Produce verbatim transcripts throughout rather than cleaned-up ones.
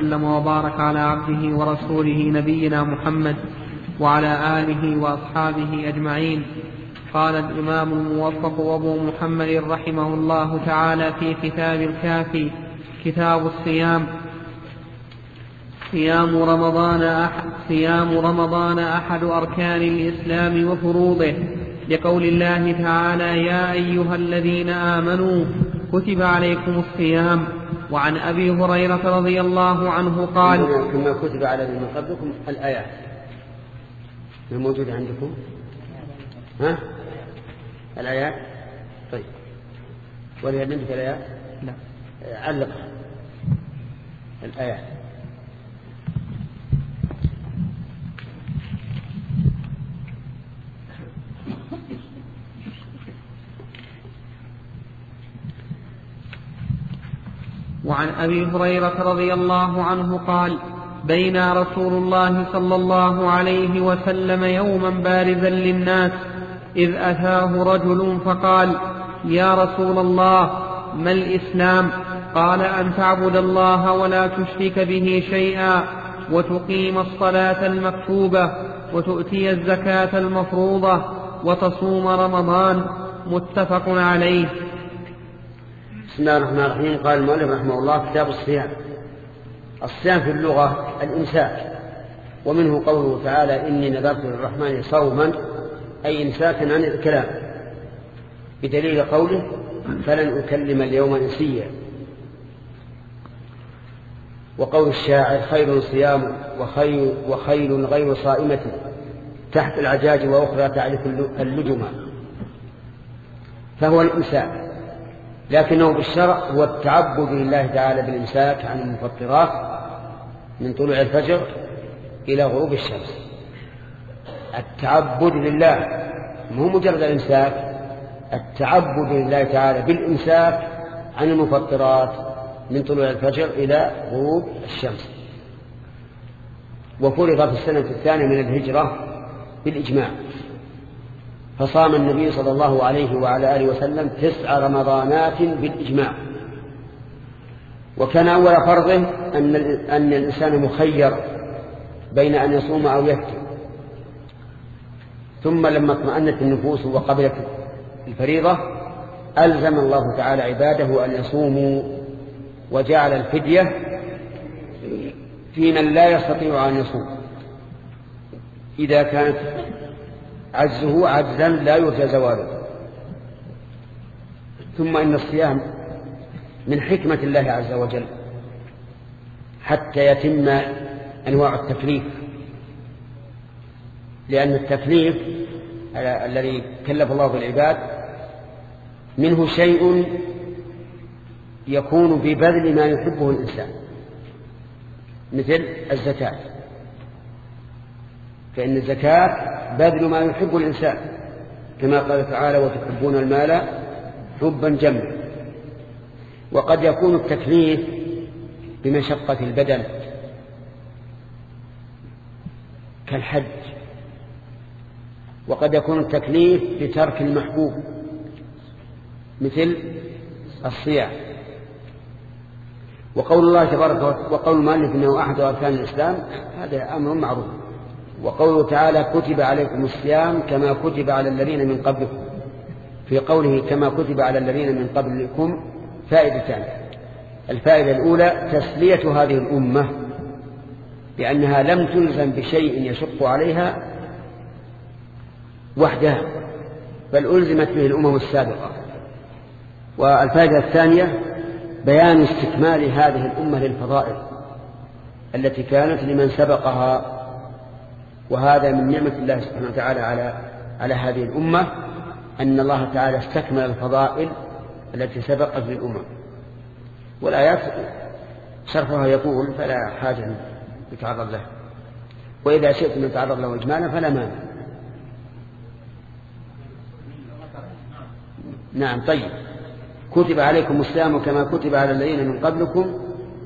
وسلم وبارك على عبده ورسوله نبينا محمد وعلى آله وأصحابه أجمعين. قال الإمام الموفق أبو محمد رحمه الله تعالى في كتاب الكافي كتاب الصيام: صيام رمضان أحد, صيام رمضان أحد أركان الإسلام وفروضه، لقول الله تعالى: يا أيها الذين آمنوا كتب عليكم الصيام. وعن أبي هريرة رضي الله عنه قال: كما كتب على الذين من قبلكم الآيات الموجودة عندكم، ها الآيات. طيب، ولا عندك الآيات؟ لا. علق الآيات. وعن أبي هريرة رضي الله عنه قال: بين رسول الله صلى الله عليه وسلم يوما بارزا للناس إذ أتاه رجل فقال: يا رسول الله، ما الإسلام؟ قال: أن تعبد الله ولا تشرك به شيئا، وتقيم الصلاة المكتوبة، وتؤتي الزكاة المفروضة، وتصوم رمضان. متفق عليه. بسم الله الرحمن الرحيم. قال المؤلف رحمه الله: كتاب الصيام. الصيام في اللغة الإمساك، ومنه قوله تعالى: إني نذرت للرحمن صوما، أي إمساكا عن الكلام، بدليل قوله: فلن أكلم اليوم إنسيا. وقول الشاعر: خير صيام وخير, وخيل غير صائمة تحت العجاج وأخرى تعرف اللجمة. فهو الإمساك، لكنه بالشرع هو التعبد لله تعالى بالإمساك عن المفطرات من طلوع الفجر إلى غروب الشمس. التعبد لله، مو مجرد الإمساك، التعبد لله تعالى بالإمساك عن المفطرات من طلوع الفجر إلى غروب الشمس. وفرض في السنة الثانية من الهجرة بالإجماع، فصام النبي صلى الله عليه وعلى آله وسلم تسع رمضانات بالإجماع. وكان أول فرضه أن, أن الإنسان مخير بين أن يصوم أو يفطر، ثم لما اطمأنت النفوس وقبلت الفريضة ألزم الله تعالى عباده أن يصوموا، وجعل الفدية في من لا يستطيع أن يصوم إذا كانت عجزه عجزا لا يرجى زواله. ثم إن الصيام من حكمة الله عز وجل حتى يتم أنواع التكليف، لأن التكليف الذي كلف الله بالعباد منه شيء يكون ببذل ما يحبه الإنسان، مثل الزكاة، فإن الزكاة بذل ما يحب الإنسان، كما قال تعالى: وتحبون المال حبا جما. وقد يكون التكليف بمشقة البدن كالحج، وقد يكون التكليف بترك المحبوب مثل الصيام. وقول الله تبارك وقول المؤلف إنه أحد أركان الإسلام هذا أمر معروف. وقوله تعالى: كتب عليكم الصيام كما كتب على الذين من قبلكم، في قوله كما كتب على الذين من قبلكم فائدتان: الفائدة الأولى تسلية هذه الأمة بأنها لم تلزم بشيء يشق عليها وحدها، بل ألزمت به الأمم السابقة. والفائدة الثانية بيان استكمال هذه الأمة للفضائل التي كانت لمن سبقها، وهذا من نعمة الله سبحانه وتعالى على على هذه الأمة، أن الله تعالى استكمل الفضائل التي سبقت للأمة. والآيات شرحها يقول فلا حاجة نتعرض له، وإذا شئت أن نتعرض له إجمالا فلا مانع. نعم. طيب، كتب عليكم الصيام كما كتب على الذين من قبلكم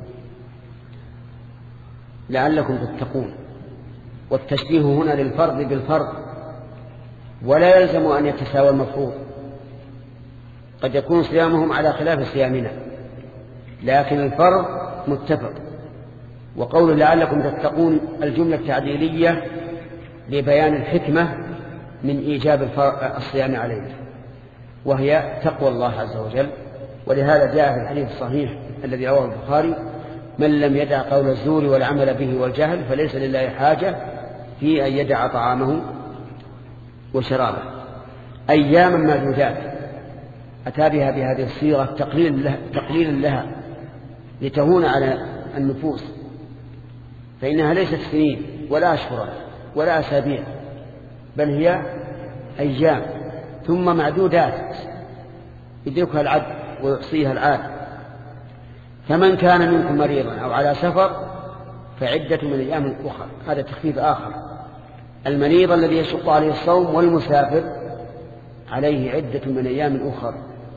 لعلكم تتقون. والتشبيه هنا للفرض بالفرض، ولا يلزم أن يتساوى المفروض. قد يكون صيامهم على خلاف صيامنا، لكن الفرض متفق وقول لعلكم تتقون الجملة التعديلية لبيان الحكمة من إيجاب الصيام عليه، وهي تقوى الله عز وجل. ولهذا جاء في الحديث الصحيح الذي رواه البخاري: من لم يدع قول الزور والعمل به والجهل فليس لله حاجة في أن يدع طعامه وشرابه. أياما معدودات أتى بها بهذه الصيغة تقليلا لها, تقليلا لها لتهون على النفوس، فإنها ليست سنين ولا أشهر ولا أسابيع، بل هي أيام ثم معدودات يدركها العد ويحصيها العاد. فمن كان منكم مريضا أو على سفر فعدة من أيام أخرى. هذا تخفيف آخر. المريض الذي يشق عليه الصوم والمسافر عليه عدة من أيام أخرى.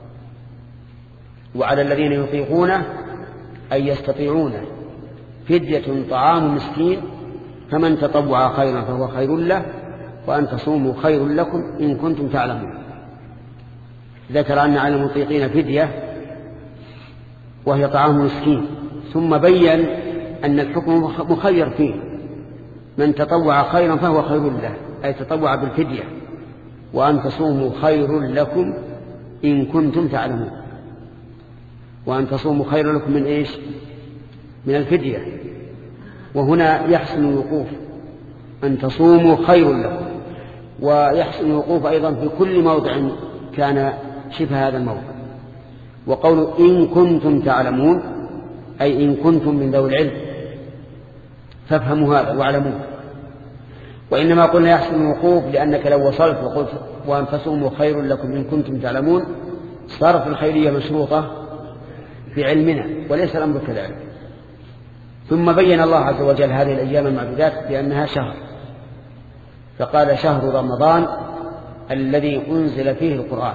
وعلى الذين يطيقونه أي يستطيعونه فدية طعام مسكين، فمن تطوع خيرا فهو خير له، وأن تصوموا خير لكم إن كنتم تعلمون. ذكر أن على المطيقين فدية وهي طعام مسكين، ثم بين أن الحكم مخير فيه: من تطوع خيرا فهو خير له، أي تطوع بالفدية، وأن تصوموا خير لكم إن كنتم تعلمون. وأن تصوموا خير لكم من إيش؟ من الفدية. وهنا يحسن الوقوف، أن تصوموا خير لكم، ويحسن الوقوف أيضا في كل موضع كان شبه هذا الموضع. وقول إن كنتم تعلمون أي إن كنتم من ذوي العلم، فافهموا هذا واعلموه. وإنما قلنا يحسن الوقوف لأنك لو وصلت وقلت وأن تصوموا خير لكم إن كنتم تعلمون صارت الخيرية مشروطة بعلمنا، وليس الأمر كذلك. ثم بين الله عز وجل هذه الأيام المعدودات بأنها شهر، فقال: شهر رمضان الذي أنزل فيه القرآن.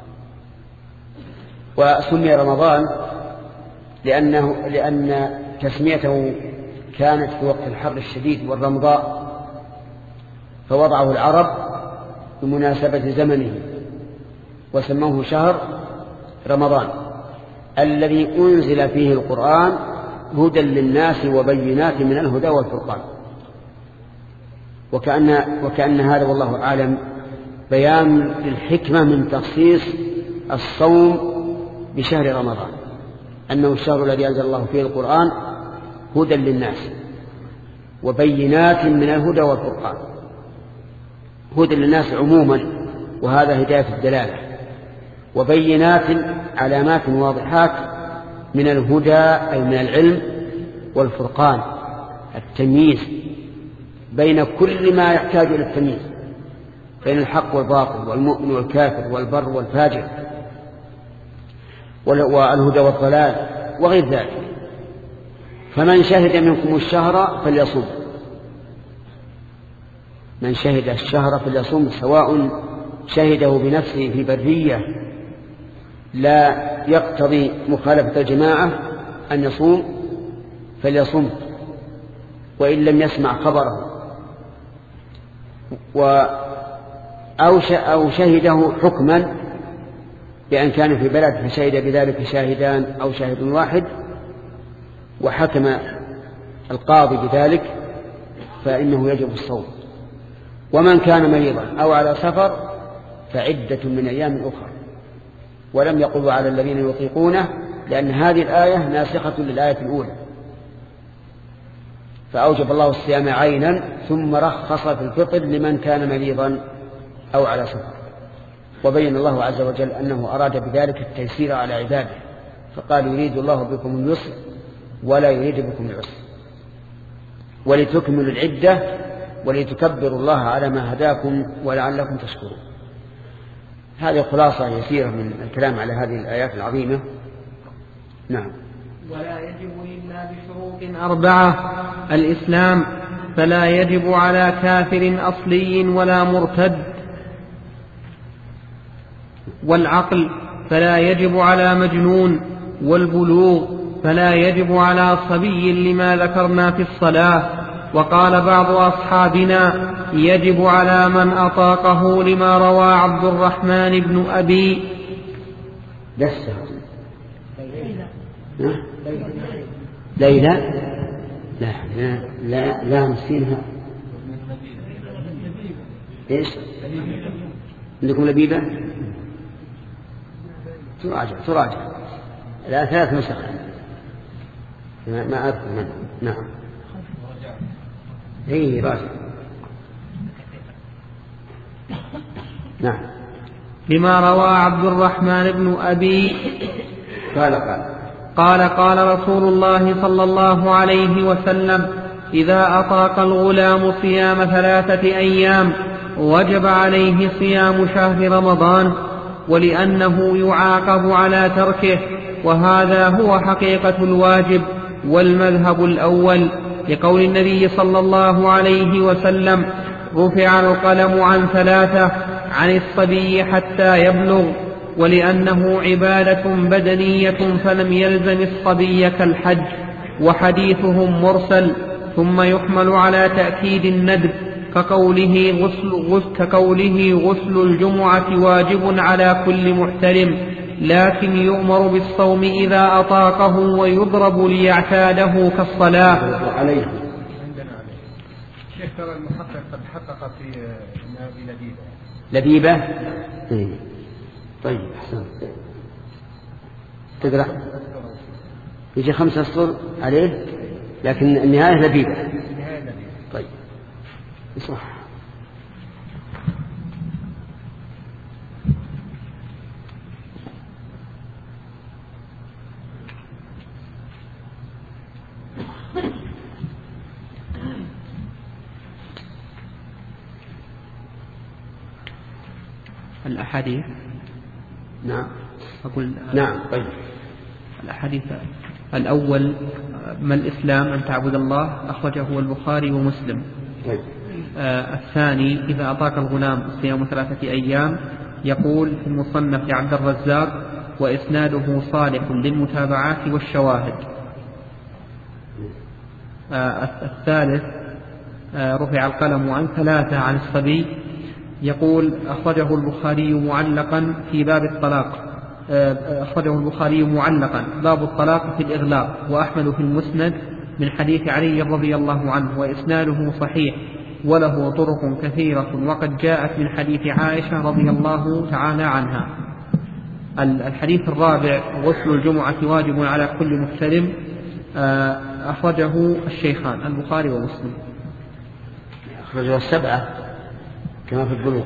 وسمي رمضان لأنه لأن تسميته كانت في وقت الحر الشديد والرمضاء، فوضعه العرب بمناسبة زمنه وسموه شهر رمضان الذي أنزل فيه القرآن هدى للناس وبينات من الهدى والفرقان. وكأن, وكأن هذا والله أعلم بيان للحكمة من تخصيص الصوم بشهر رمضان، أنه الشهر الذي أنزل الله فيه القرآن هدى للناس وبينات من الهدى والفرقان. هدى للناس عموما، وهذا هداية الدلالة، وبينات علامات واضحات من الهدى أي من العلم، والفرقان التمييز بين كل ما يحتاج إلى التمييز، بين الحق والباطل والمؤمن والكافر والبر والفاجر والهدى والضلال وغير ذلك. فمن شهد منكم الشهر فليصوم، من شهد الشهر فليصوم، سواء شهده بنفسه في برية لا يقتضي مخالفة الجماعة أن يصوم فليصوم، وإن لم يسمع خبره، أو شهده حكما بأن كان في بلد فشهد بذلك شاهدان أو شاهد واحد وحكم القاضي بذلك فإنه يجب الصوم. ومن كان مريضا أو على سفر فعدة من أيام أخرى. ولم يقل على الذين يطيقونه، لأن هذه الآية ناسخة للآية الأولى، فأوجب الله الصيام عينا ثم رخص في الفطر لمن كان مريضا أو على سفر. وبين الله عز وجل أنه أراد بذلك التيسير على عباده، فقال: يريد الله بكم اليسر ولا يريد بكم العسر، ولتكملوا العدة ولتكبروا الله على ما هداكم ولعلكم تشكرون. هذه خلاصة يسيرة من الكلام على هذه الآيات العظيمة. نعم. ولا يجب إلا بشروط أربعة: الإسلام، فلا يجب على كافر أصلي ولا مرتد، والعقل، فلا يجب على مجنون، والبلوغ، فلا يجب على صبي لما ذكرنا في الصلاة. وقال بعض أصحابنا: يجب على من أطاقه لما روى عبد الرحمن بن أبي لسه ليلى لا لا لا, لا مسكينها. إيش عندكم لبيبة؟ تراجع تراجع لا ثلاث نسخ ما أذكر منه. نعم إيه راجع. نعم. لما روى عبد الرحمن بن أبي قال قال قال قال رسول الله صلى الله عليه وسلم: إذا أطاق الغلام صيام ثلاثة أيام وجب عليه صيام شهر رمضان، ولأنه يعاقب على تركه، وهذا هو حقيقة الواجب والمذهب الأول، لقول النبي صلى الله عليه وسلم: رفع القلم عن ثلاثة، عن الصبي حتى يبلغ، ولأنه عبادة بدنية فلم يلزم الصبي كالحج، وحديثهم مرسل، ثم يحمل على تأكيد الندب كقوله غسل, غسل, كقوله غسل الجمعة واجب على كل محترم، لكن يؤمر بالصوم إذا أطاقه ويضرب ليعتاده كالصلاة. عليه. شيخ ترى المحقق قد حقق في لبيبة. لبيبة؟ إيه. طيب أحسن. تقرأ يجي خمسة أسطر عليه، لكن النهاية لبيبة. طيب صح. الأحاديث. نعم. أقول نعم. طيب. الأحاديث الأول: ما الإسلام؟ أن تعبد الله، أخرجه البخاري ومسلم. طيب. آه الثاني: إذا أطاق الغلام صيام ثلاثة أيام، يقول في المصنف عبد الرزاق: وإسناده صالح للمتابعات والشواهد. آه الثالث: آه رفع القلم عن ثلاثة، عن الصبي، يقول أخرجه البخاري معلقا في باب الطلاق، أخرجه البخاري معلقا باب الطلاق في الإغلاق، وأحمد في المسند من حديث علي رضي الله عنه، وإسناده صحيح وله طرق كثيرة، وقد جاءت من حديث عائشة رضي الله تعالى عنها. الحديث الرابع: غسل الجمعة واجب على كل محترم، أخرجه الشيخان البخاري ومسلم. أخرجه السبعة كما في البلوغ.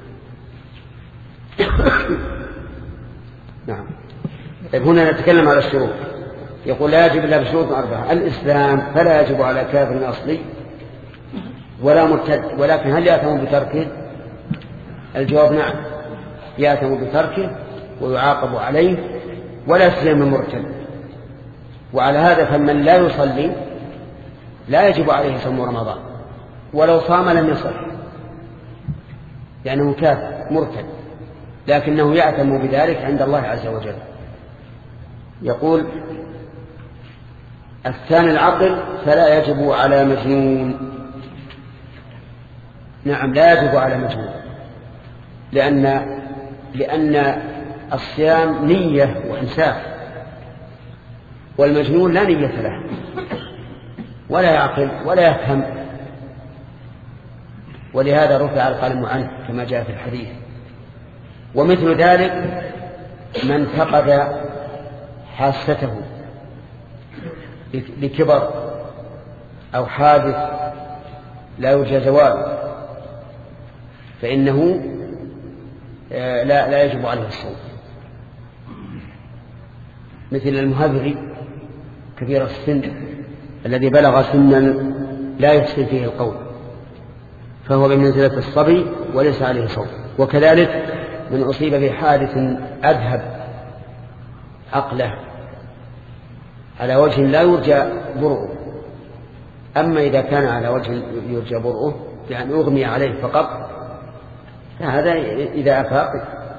نعم. طيب هنا نتكلم على الشروط. يقول لا يجب إلا بشروط أربعة: الإسلام، فلا يجب على كافر أصلي ولا مرتد، ولكن هل يأثم بتركه؟ الجواب نعم، يأثم بتركه ويعاقب عليه ولا يسلم المرتد. وعلى هذا فمن لا يصلي لا يجب عليه صوم رمضان، ولو صام لم يصح لأنه كافر مرتد، لكنه يأثم بذلك عند الله عز وجل. يقول الثاني: العقل، فلا يجب على مجنون. نعم لا يجب على مجنون، لأن لأن الصيام نية وإنساف، والمجنون لا نية له ولا يعقل ولا يفهم، ولهذا رفع القلم عنه كما جاء في الحديث. ومثل ذلك من فقد حاسته لكبر أو حادث لا يرجى زواله فإنه لا, لا يجب عليه الصوم، مثل المهذري كبير السن الذي بلغ سنا لا يحسن فيه القول، فهو بمنزلة الصبي وليس عليه صوم. وكذلك من أصيب بحادث أذهب عقله على وجه لا يرجى برؤه، أما إذا كان على وجه يرجى برؤه يعني أغمي عليه فقط، فهذا إذا أفاق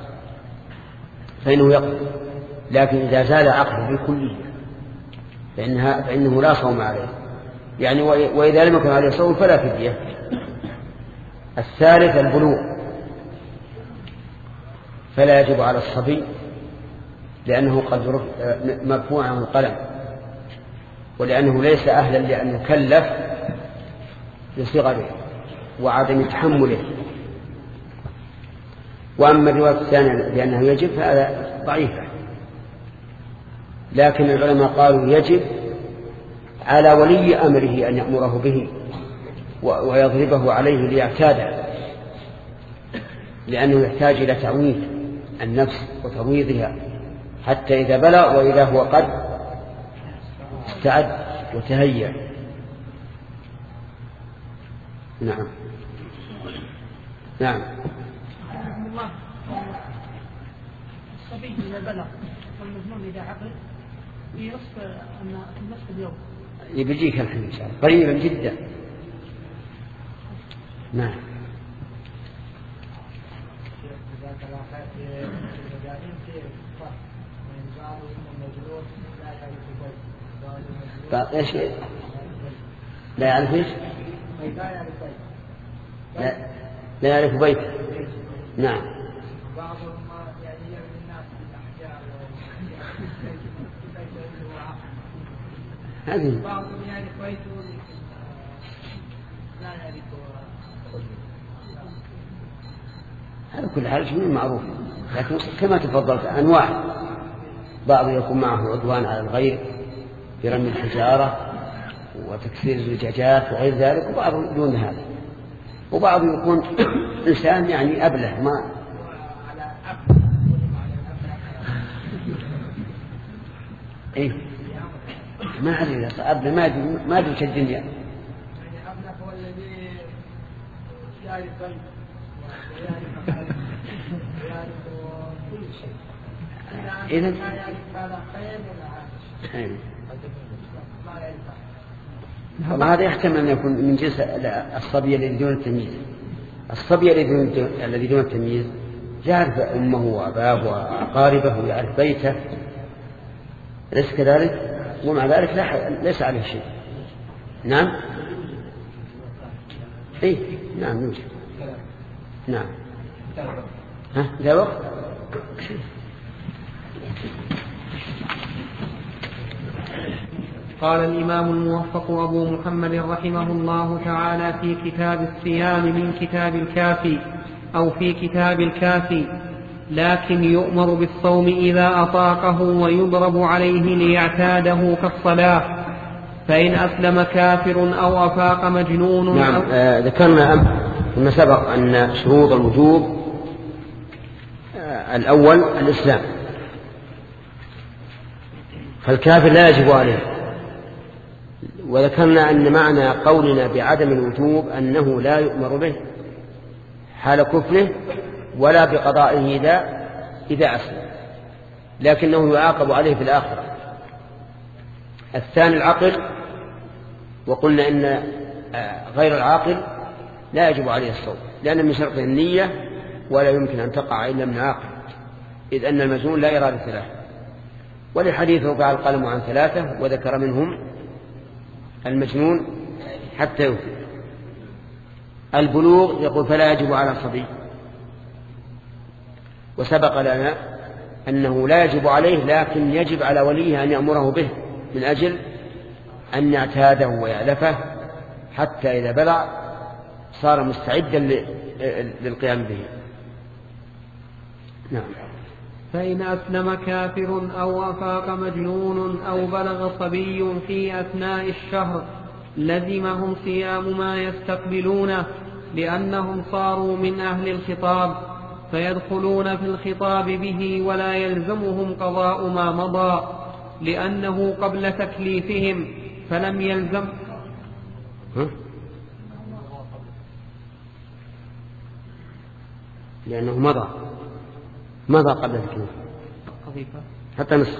فإنه يقضي، لكن إذا زال عقله بالكلية فإنها فإنه لا صوم عليه، يعني وإذا لم يكن عليه صوم فلا فدية. الثالث: البلوغ، فلا يجب على الصبي لأنه قد مرفوع عنه القلم، ولأنه ليس أهلا لأن يكلف بصغره وعدم تحمله. وأما الرواية الثانية بأنه يجب فهذا ضعيفة، لكن العلماء قالوا يجب على ولي أمره أن يأمره به ويضربه عليه ليعتاده، لأنه يحتاج إلى تعويض النفس وترويضها حتى إذا بلغ وإذا هو قد استعد وتهيأ. نعم نعم. الصبي إذا بلغ والمجنون إذا عقل في نصف أن نصف اليوم يبجيك الحين إن شاء الله قريبا جدا. نعم. ايش لا يعرف ايش لا, لا يعرف بيته. نعم. بعضهم يعني يعرف الناس بالاحجار هذه بعضهم يعرف بيته لا يعرف. هذا كل حال شيء معروف، لكن كما تفضلت أنواع، بعض يكون معه عدوان على الغير برمي الحجارة وتكسير الزجاجات وغير ذلك، وبعض دون هذا، وبعض يكون إنسان يعني أبله ما إيه ما عليه أبله ما أدري ما أدري الدنيا. إذن هذا يحتمل أن يكون من جنس الصبي الذي دون التمييز. الصبي الذي دون التمييز يعرف أمه وأباه وأقاربه ويعرف بيته، ليس كذلك؟ ومع ذلك ليس عليه شيء. نعم. إيه نعم يوجد. نعم. ها ذا وقت. قال الإمام الموفق أبو محمد رحمه الله تعالى في كتاب الصيام من كتاب الكافي أو في كتاب الكافي: لكن يؤمر بالصوم إذا أطاقه ويضرب عليه ليعتاده كالصلاة، فإن أسلم كافر أو أفاق مجنون. نعم. أو آه ذكرنا فيما سبق أن شروط الوجوب آه الأول الإسلام، فالكافر لا يجب عليه. وذكرنا أن معنى قولنا بعدم الوجوب أنه لا يؤمر به حال كفره ولا بقضائه إذا إذا أسلم، لكنه يعاقب عليه في الآخرة. الثاني العقل، وقلنا إن غير العاقل لا يجب عليه الصوم، لأن من شرطه النية ولا يمكن أن تقع إلا من عاقل، إذ أن المجنون لا إرادة له. ولحديث رفع القلم عن ثلاثة وذكر منهم المجنون حتى يفيق. البلوغ يقول فلا يجب على الصبي، وسبق لنا أنه لا يجب عليه لكن يجب على وليه أن يأمره به من أجل أن يعتاده ويألفه حتى إذا بلغ صار مستعدا للقيام به. نعم. فإن أسلم كافر أو أفاق مجنون أو بلغ صبي في أثناء الشهر لزمهم صيام ما يستقبلونه، لأنهم صاروا من أهل الخطاب فيدخلون في الخطاب به ولا يلزمهم قضاء ما مضى، لأنه قبل تكليفهم فلم يلزم لأنه مضى ماذا قبل التكليف حتى نصف.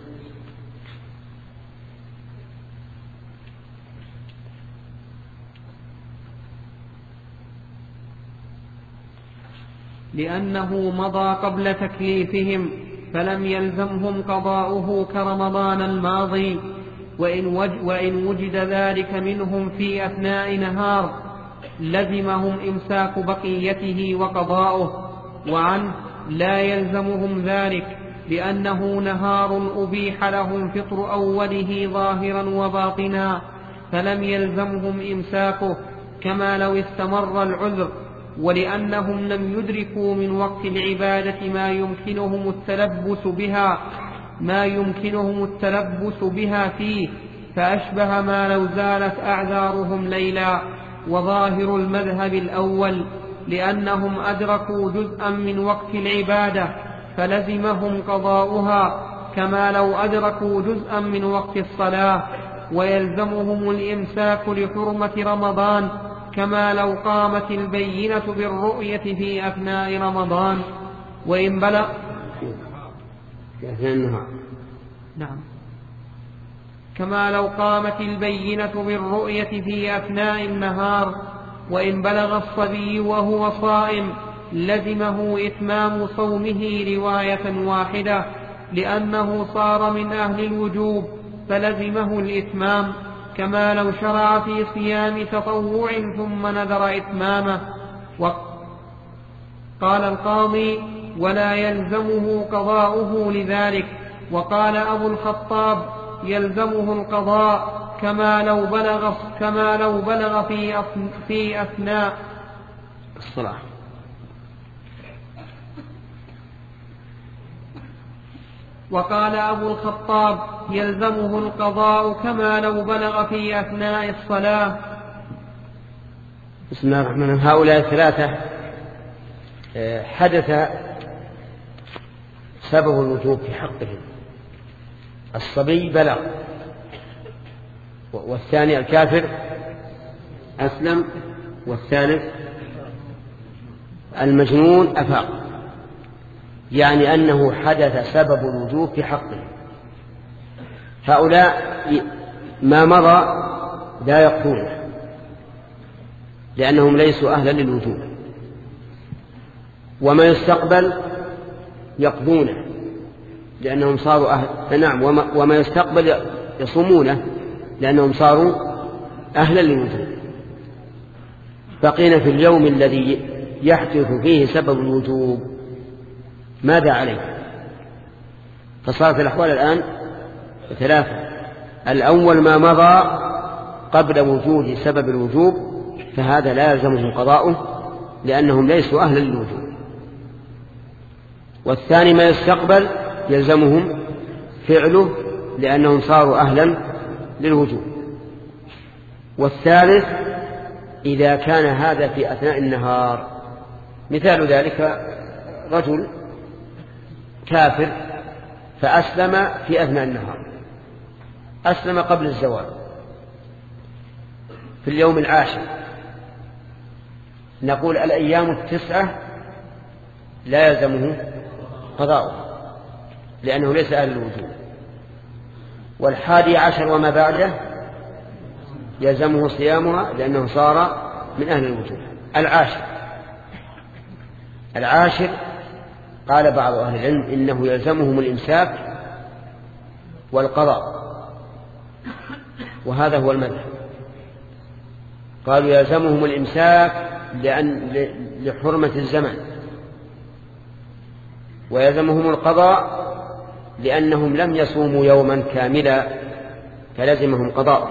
لأنه مضى قبل تكليفهم فلم يلزمهم قضاؤه كرمضان الماضي، وإن, وج وإن وجد ذلك منهم في أثناء نهار لزمهم إمساك بقيته وقضاؤه، وعنه لا يلزمهم ذلك لأنه نهار أبيح لهم فطر أوله ظاهرا وباطنا، فلم يلزمهم إمساكه كما لو استمر العذر، ولأنهم لم يدركوا من وقت العبادة ما يمكنهم التلبس بها ما يمكنهم التلبس بها فيه، فأشبه ما لو زالت أعذارهم ليلا. وظاهر المذهب الأول لأنهم أدركوا جزءا من وقت العبادة فلزمهم قضاؤها كما لو أدركوا جزءا من وقت الصلاة، ويلزمهم الإمساك لحرمة رمضان كما لو قامت البينة بالرؤية في أثناء رمضان. وإن بلغ في أثناء النهار نعم كما لو قامت البينة بالرؤية في أثناء النهار. وإن بلغ الصبي وهو صائم لزمه إتمام صومه رواية واحدة، لأنه صار من أهل الوجوب فلزمه الإتمام، كما لو شرع في صيام تطوع ثم نذر إتمامه. وقال القاضي: ولا يلزمه قضاؤه لذلك. وقال أبو الخطاب: يلزمه القضاء كما لو بلغ كما لو بلغ في في أثناء الصلاة. وقال أبو الخطاب: يلزمه القضاء كما لو بلغ في أثناء الصلاة. بسم الله الرحمن الرحيم. هؤلاء الثلاثة حدث سبب الوجوب في حقهم. الصبي بلغ، والثاني الكافر أسلم، والثالث المجنون أفاق، يعني أنه حدث سبب الوجوب في حقه. هؤلاء ما مضى لا يقضونه لأنهم ليسوا أهلا للوجوب، وما يستقبل يقضونه لأنهم صاروا أهل. نعم، وما, وما يستقبل يصومونه لأنهم صاروا أهلا للوجوب. بقينا في اليوم الذي يحدث فيه سبب الوجوب ماذا عليه؟ فصارت الأحوال الآن ثلاثة. الأول ما مضى قبل وجود سبب الوجوب فهذا لا يلزمهم قضاؤه لأنهم ليسوا أهلا للوجوب. والثاني ما يستقبل يلزمهم فعله لأنهم صاروا أهلا للوجوب. والثالث إذا كان هذا في أثناء النهار، مثال ذلك رجل كافر فأسلم في أثناء النهار، أسلم قبل الزوال في اليوم العاشر، نقول الأيام التسعة لا يلزمه قضاؤه لأنه ليس أهل الوجوب. والحادي عشر وما بعده يلزمه صيامها لأنه صار من أهل الوجوب. العاشر العاشر قال بعض أهل العلم إنه يلزمهم الإمساك والقضاء، وهذا هو المذهب. قالوا يلزمهم الإمساك لأن لحرمة الزمن، ويلزمهم القضاء لأنهم لم يصوموا يوما كاملا فلزمهم قضاء.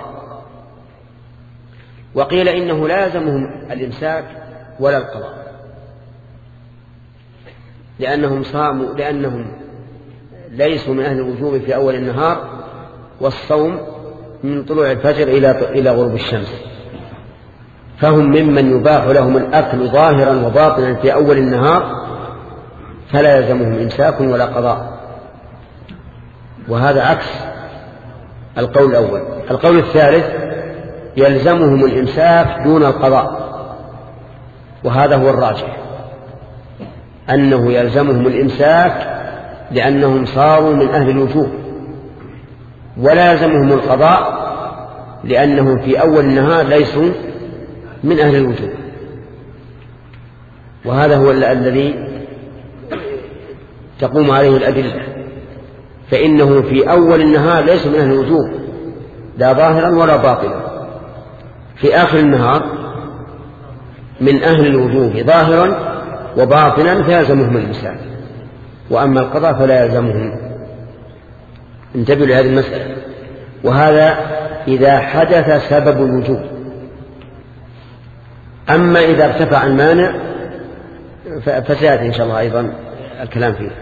وقيل إنه لا يلزمهم الإمساك ولا القضاء لأنهم صاموا لأنهم ليسوا من أهل الوجوب في أول النهار، والصوم من طلوع الفجر إلى إلى غروب الشمس، فهم ممن يباح لهم الأكل ظاهرا وباطنا في أول النهار فلا يلزمهم إمساك ولا قضاء. وهذا عكس القول الأول. القول الثالث يلزمهم الإمساك دون القضاء، وهذا هو الراجح، أنه يلزمهم الإمساك لأنهم صاروا من أهل الوجوب، ولا يلزمهم القضاء لأنهم في أول النهار ليسوا من أهل الوجوب. وهذا هو الذي تقوم عليه الأدلة، فإنه في أول النهار ليس من أهل الوجوب لا ظاهرا ولا باطنا، في آخر النهار من أهل الوجوب ظاهرا وباطنا فيلزمهم الإمساك. وأما القضاء فلا يلزمهم. انتبهوا لهذه المسألة. وهذا إذا حدث سبب الوجوب. أما إذا ارتفع المانع فسيأتي إن شاء الله أيضا الكلام فيه.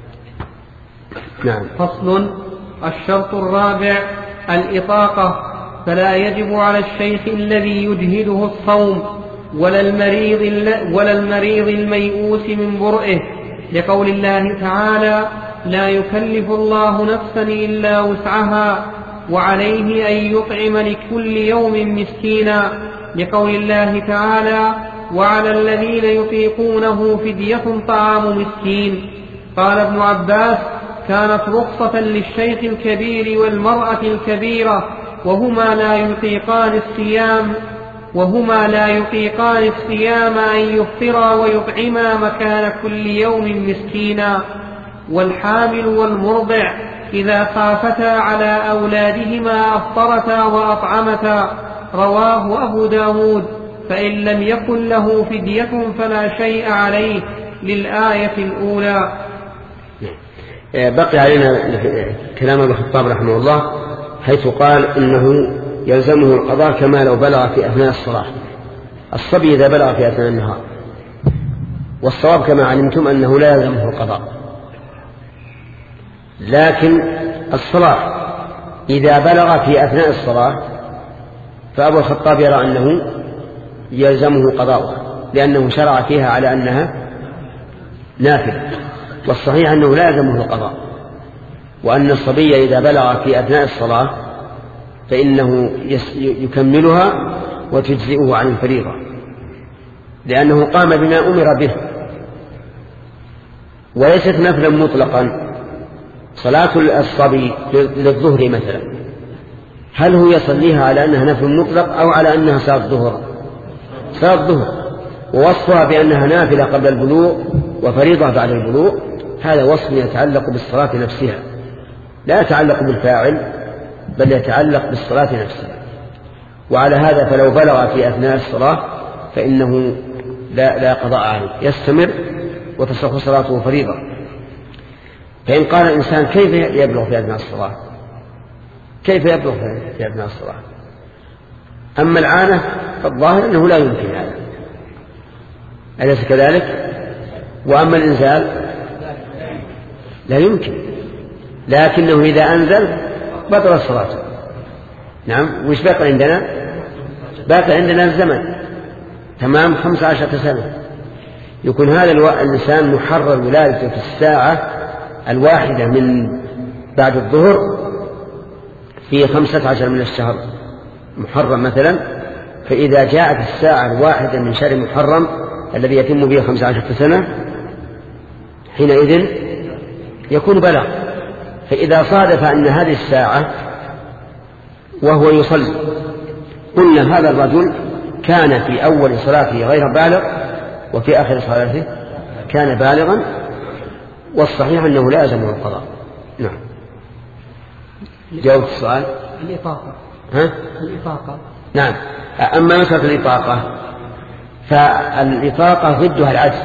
نعم. فصل. الشرط الرابع الإطاقة، فلا يجب على الشيخ الذي يجهده الصوم ولا المريض, ولا المريض الميؤوس من برئه، لقول الله تعالى: لا يكلف الله نفسا إلا وسعها، وعليه أن يطعم لكل يوم مسكينا، لقول الله تعالى: وعلى الذين يطيقونه فدية طعام مسكين. قال ابن عباس: كانت رخصة للشيخ الكبير والمرأة الكبيرة وهما لا يطيقان الصيام وهما لا يطيقان الصيام أن يفطرا ويطعما مكان كل يوم مسكينا. والحامل والمرضع إذا خافتا على أولادهما أفطرتا وأطعمتا. رواه أبو داود. فإن لم يكن له فدية فلا شيء عليه، للآية الأولى. بقي علينا كلام ابن الخطاب رحمه الله حيث قال إنه يلزمه القضاء كما لو بلغ في أثناء الصلاة. الصبي إذا بلغ في أثناء النهار، والصواب كما علمتم أنه لا يلزمه القضاء. لكن الصلاة إذا بلغ في أثناء الصلاة فأبو الخطاب يرى أنه يلزمه قضاؤها، لأنه شرع فيها على أنها نافلة، والصحيح أنه لا يلزمه القضاء، وأن الصبي إذا بلغ في أثناء الصلاة فإنه يكملها وتجزئه عن الفريضة، لأنه قام بما أمر به، وليست نفلا مطلقا. صلاة الصبي للظهر مثلا، هل هو يصليها على أنها نفل مطلق أو على أنها صلاة ظهر؟ صلاة ظهر، ووصفها بأنها نافلة قبل البلوغ وفريضة بعد البلوغ، هذا وصف يتعلق بالصلاة نفسها، لا يتعلق بالفاعل بل يتعلق بالصلاة نفسها. وعلى هذا فلو بلغ في أثناء الصلاة فإنه لا, لا قضاء عليه، يستمر وتصح صلاته فريضة. فإن قال الإنسان: كيف يبلغ في أثناء الصلاة؟ كيف يبلغ في أثناء الصلاة؟ أما العانة فالظاهر أنه لا يمكن هذا، أليس كذلك؟ وأما الإنزال لا يمكن، لكنه إذا أنزل بطل الصلاة. نعم. وش باقي عندنا؟ باقي عندنا الزمن تمام خمسة عشرة سنة. يكون هذا الإنسان محرر ولادته في الساعة الواحدة من بعد الظهر في خمسة عشر من الشهر محرم مثلا، فإذا جاءت الساعة الواحدة من شهر محرم الذي يتم به خمسة عشرة سنة حينئذ يكون بلغ. فإذا صادف أن هذه الساعة وهو يصلي قلنا هذا الرجل كان في أول صلاته غير بالغ وفي آخر صلاته كان بالغا، والصحيح أنه لا يلزمه القضاء. نعم. جاوبت السؤال. الإطاقة. ها؟ الإطاقة. نعم. أما مسألة الإطاقة فالإطاقة ضدها العجز،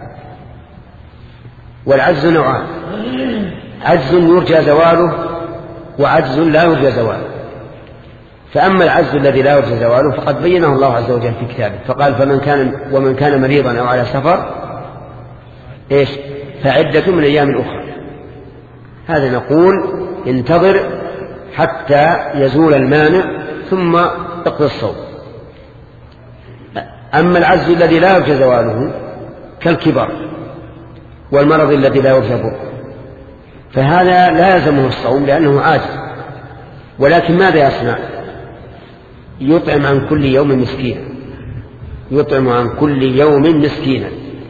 والعجز نوعان: عجز يرجى زواله وعجز لا يرجى زواله. فأما العجز الذي لا يرجى زواله فقد بينه الله عز وجل في كتابه، فقال: فمن كان ومن كان مريضا أو على سفر إيش فعدة من أيام أخرى. هذا نقول انتظر حتى يزول المانع ثم اقضي الصوم. أما العجز الذي لا يرجى زواله كالكبر والمرض الذي لا يرجى برؤه فهذا لا يلزمه الصوم لأنه عاجز، ولكن ماذا يصنع؟ يطعم عن كل يوم مسكينا، يطعم عن كل يوم مسكينا،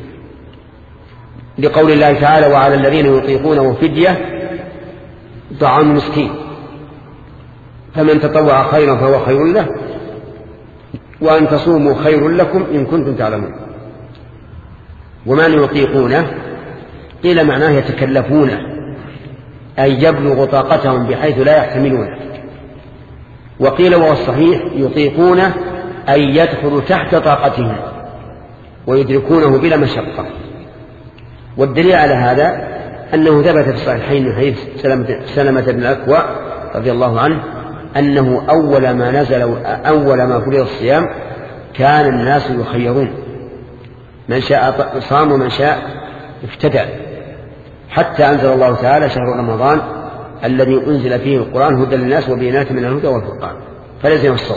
لقول الله تعالى: وعلى الذين يطيقونه فدية طعام مسكين، فمن تطوع خيرا فهو خير له، وأن تصوموا خير لكم إن كنتم تعلمون. ومن يطيقونه قيل معناه يتكلفونه، أي يبلغ طاقتهم بحيث لا يحتملونه. وقيل وهو الصحيح يطيقونه أي يدخل تحت طاقتهم ويدركونه بلا مشقة. والدليل على هذا أنه ثبت في الصحيحين من حديث سلمة بن الأكوع رضي الله عنه أنه أول ما نزل أول ما فرض الصيام كان الناس يخيرون، من شاء صام ومن شاء افتدى، حتى أنزل الله تعالى شهر رمضان الذي أنزل فيه القرآن هدى للناس وبينات من الهدى والفرقان، فلزم الصوم.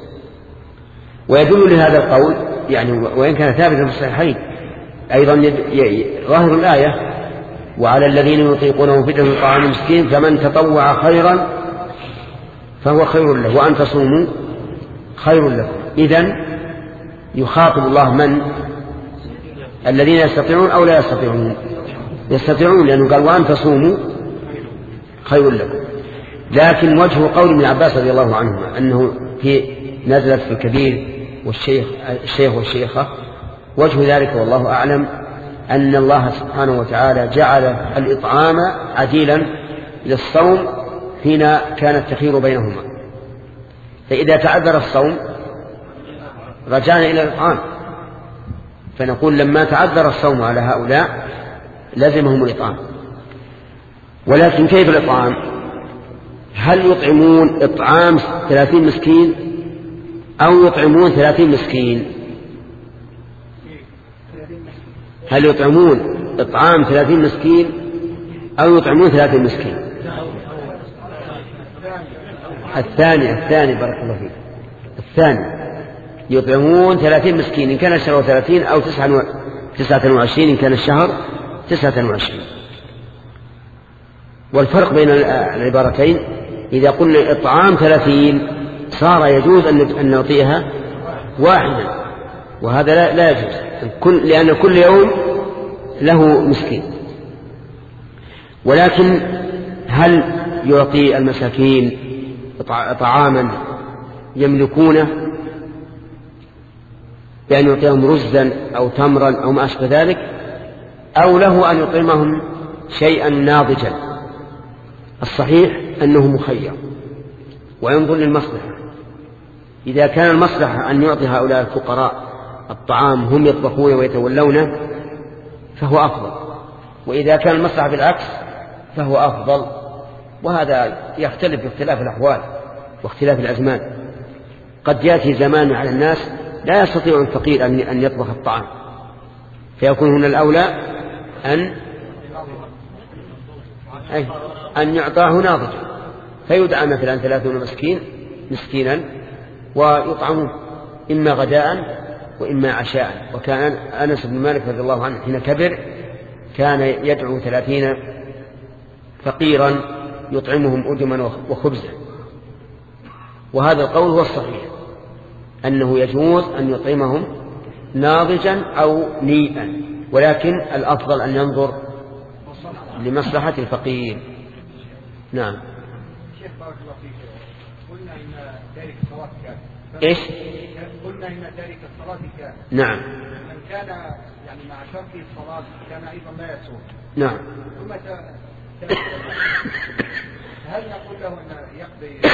ويدل لهذا القول يعني وإن كان ثابتا في الصحيحين أيضا ظاهر الآية وعلى الذين يطيقونه فدية طعام مسكين فمن تطوع خيرا فهو خير له وأن تصوموا خير لكم. إذن يخاطب الله من الذين يستطيعون أو لا يستطيعون؟ يستطيعون، لأنه قال وأن تصوموا خير لكم. لكن وجه قول ابن عباس رضي الله عنهما أنه في نزلت في الكبير والشيخ الشيخ والشيخة، وجه ذلك والله أعلم أن الله سبحانه وتعالى جعل الإطعام عديلا للصوم حين كان التخير بينهما، فإذا تعذر الصوم رجعنا إلى الإطعام، فنقول لما تعذر الصوم على هؤلاء لزمهم الإطعام. ولكن كيف الإطعام؟ هل يطعمون إطعام ثلاثين مسكين أو يطعمون ثلاثين مسكين؟ هل يطعمون إطعام ثلاثين مسكين أو يطعمون ثلاثين مسكين؟ الثاني الثاني بارك الله فيك، الثاني يطعمون ثلاثين مسكين إن كان الشهر ثلاثين أو تسعة وعشرين إن كان الشهر تسعة وعشرين. والفرق بين العبارتين إذا قلنا إطعام ثلاثين صار يجوز أن نعطيها واحدا، وهذا لا, لا يجوز كل لأن كل يوم له مسكين. ولكن هل يعطي المساكين طعاما يملكونه بأن يعطيهم رزا أو تمرا أو ما أشبه ذلك، أو له أن يطعمهم شيئا ناضجا؟ الصحيح أنه مخير وينظر للمصلحة. إذا كان المصلحة أن يعطي هؤلاء الفقراء الطعام هم يطبخون ويتولونه فهو أفضل، وإذا كان المصلحة بالعكس فهو أفضل. وهذا يختلف باختلاف الأحوال واختلاف الأزمان. قد يأتي زمان على الناس لا يستطيع الفقير أن يطبخ الطعام، فيكون هنا الأولى أن أي أن يعطاه ناضجا، فيدعى مثلا ثلاثون مسكين مسكينا ويطعمون إما غداء وإما عشاء. وكان أنس بن مالك رضي الله عنه حين كبر كان يدعو ثلاثين فقيرا يطعمهم أدما وخبزا. وهذا القول هو الصحيح أنه يجوز أن يطعمهم ناضجا أو نيئا، ولكن الأفضل أن ينظر لمصلحة الفقير. نعم. شيخ بارك الله فيك، قلنا إن تارك الصلاة كافر. إيش؟ قلنا إن تارك الصلاة كافر. نعم. من كان يعني مع شرط الصلاة كان أيضا لا يصوم. نعم. ثم هل نقول له أن يقضي؟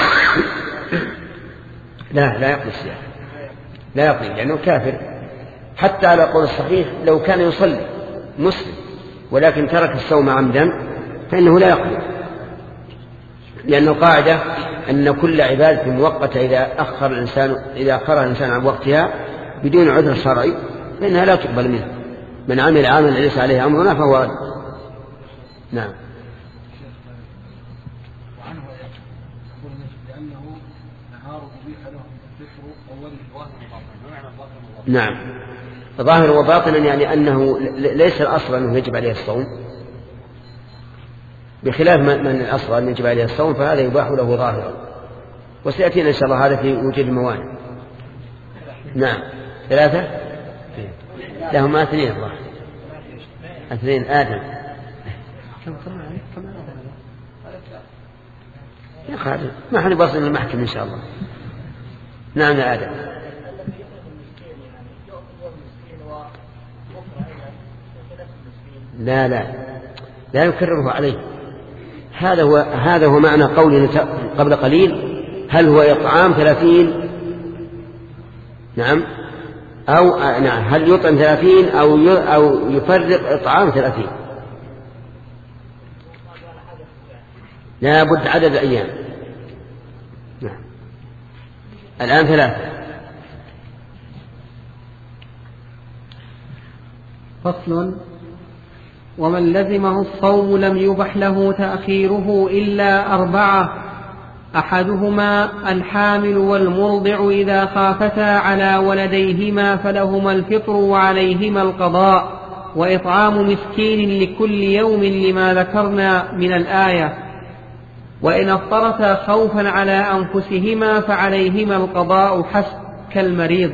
لا لا يقضي الصيام، لا يقضي لأنه كافر. حتى على قول الصحيح لو كان يصلي مسلم ولكن ترك الصوم عمدا فإنه لا يقضي، لأنه قاعدة أن كل عبادة مؤقتة إذا أخر الإنسان إذا أخرها الإنسان عن وقتها بدون عذر شرعي فإنها لا تقبل منه. من عمل عملا ليس عليه أمرنا فهو رد. نعم. نعم. ظاهر وباطنا يعني أنه ليس الأصل أنه يجب عليه الصوم، بخلاف من الأصل أن يجب عليه الصوم فهذا يباح له ظاهرا، وسيأتينا إن شاء الله هذا في وجود الموانع. نعم. ثلاثة لهم اثنين الله اثنين آدم يا خالد ما حد يبصر المحكم إن شاء الله. نعم يا آدم. لا لا لا يكرره عليه. هذا هو هذا هو معنى قولنا قبل قليل هل هو إطعام ثلاثين نعم أو نعم هل يطعم ثلاثين أو أو يفرق إطعام ثلاثين. لا بد عدد أيام. نعم. الآن ثلاثة. فصل. ومن لزمه الصوم لم يبح له تأخيره إلا أربعة: أحدهما الحامل والمرضع إذا خافتا على ولديهما فلهما الفطر وعليهما القضاء، وإطعام مسكين لكل يوم لما ذكرنا من الآية. وإن افطرتا خوفا على أنفسهما فعليهما القضاء حسب كالمريض.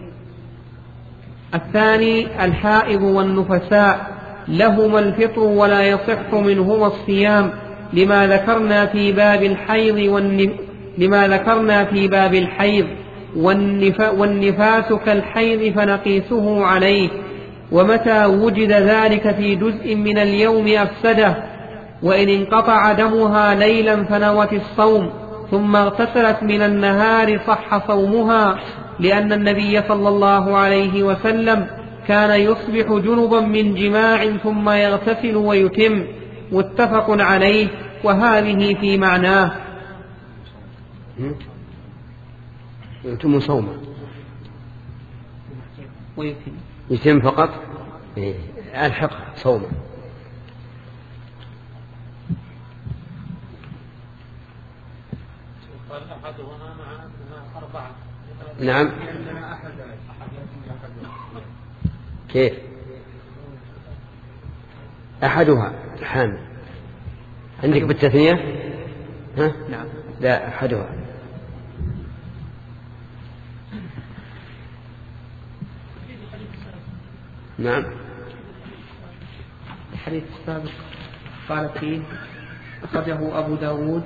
الثاني الحائض والنفساء لهما الفطر ولا يصح منهما الصيام لما ذكرنا في باب الحيض والنف... لما ذكرنا في باب الحيض والنف... والنفاس كالحيض فنقيسه عليه، ومتى وجد ذلك في جزء من اليوم أفسده. وإن انقطع دمها ليلا فنوت الصوم ثم اغتسلت من النهار صح صومها، لأن النبي صلى الله عليه وسلم كان يصبح جنبا من جماع ثم يغتسل ويتم، متفق عليه. وهذه في معناه. يتم صومه ويتم يتم فقط الحق صومه. نعم. كيف أحدها الحامل عندك بالتثنية؟ ها؟ نعم. لا أحدها. نعم. الحديث السابق قال فيه أخرجه أبو داود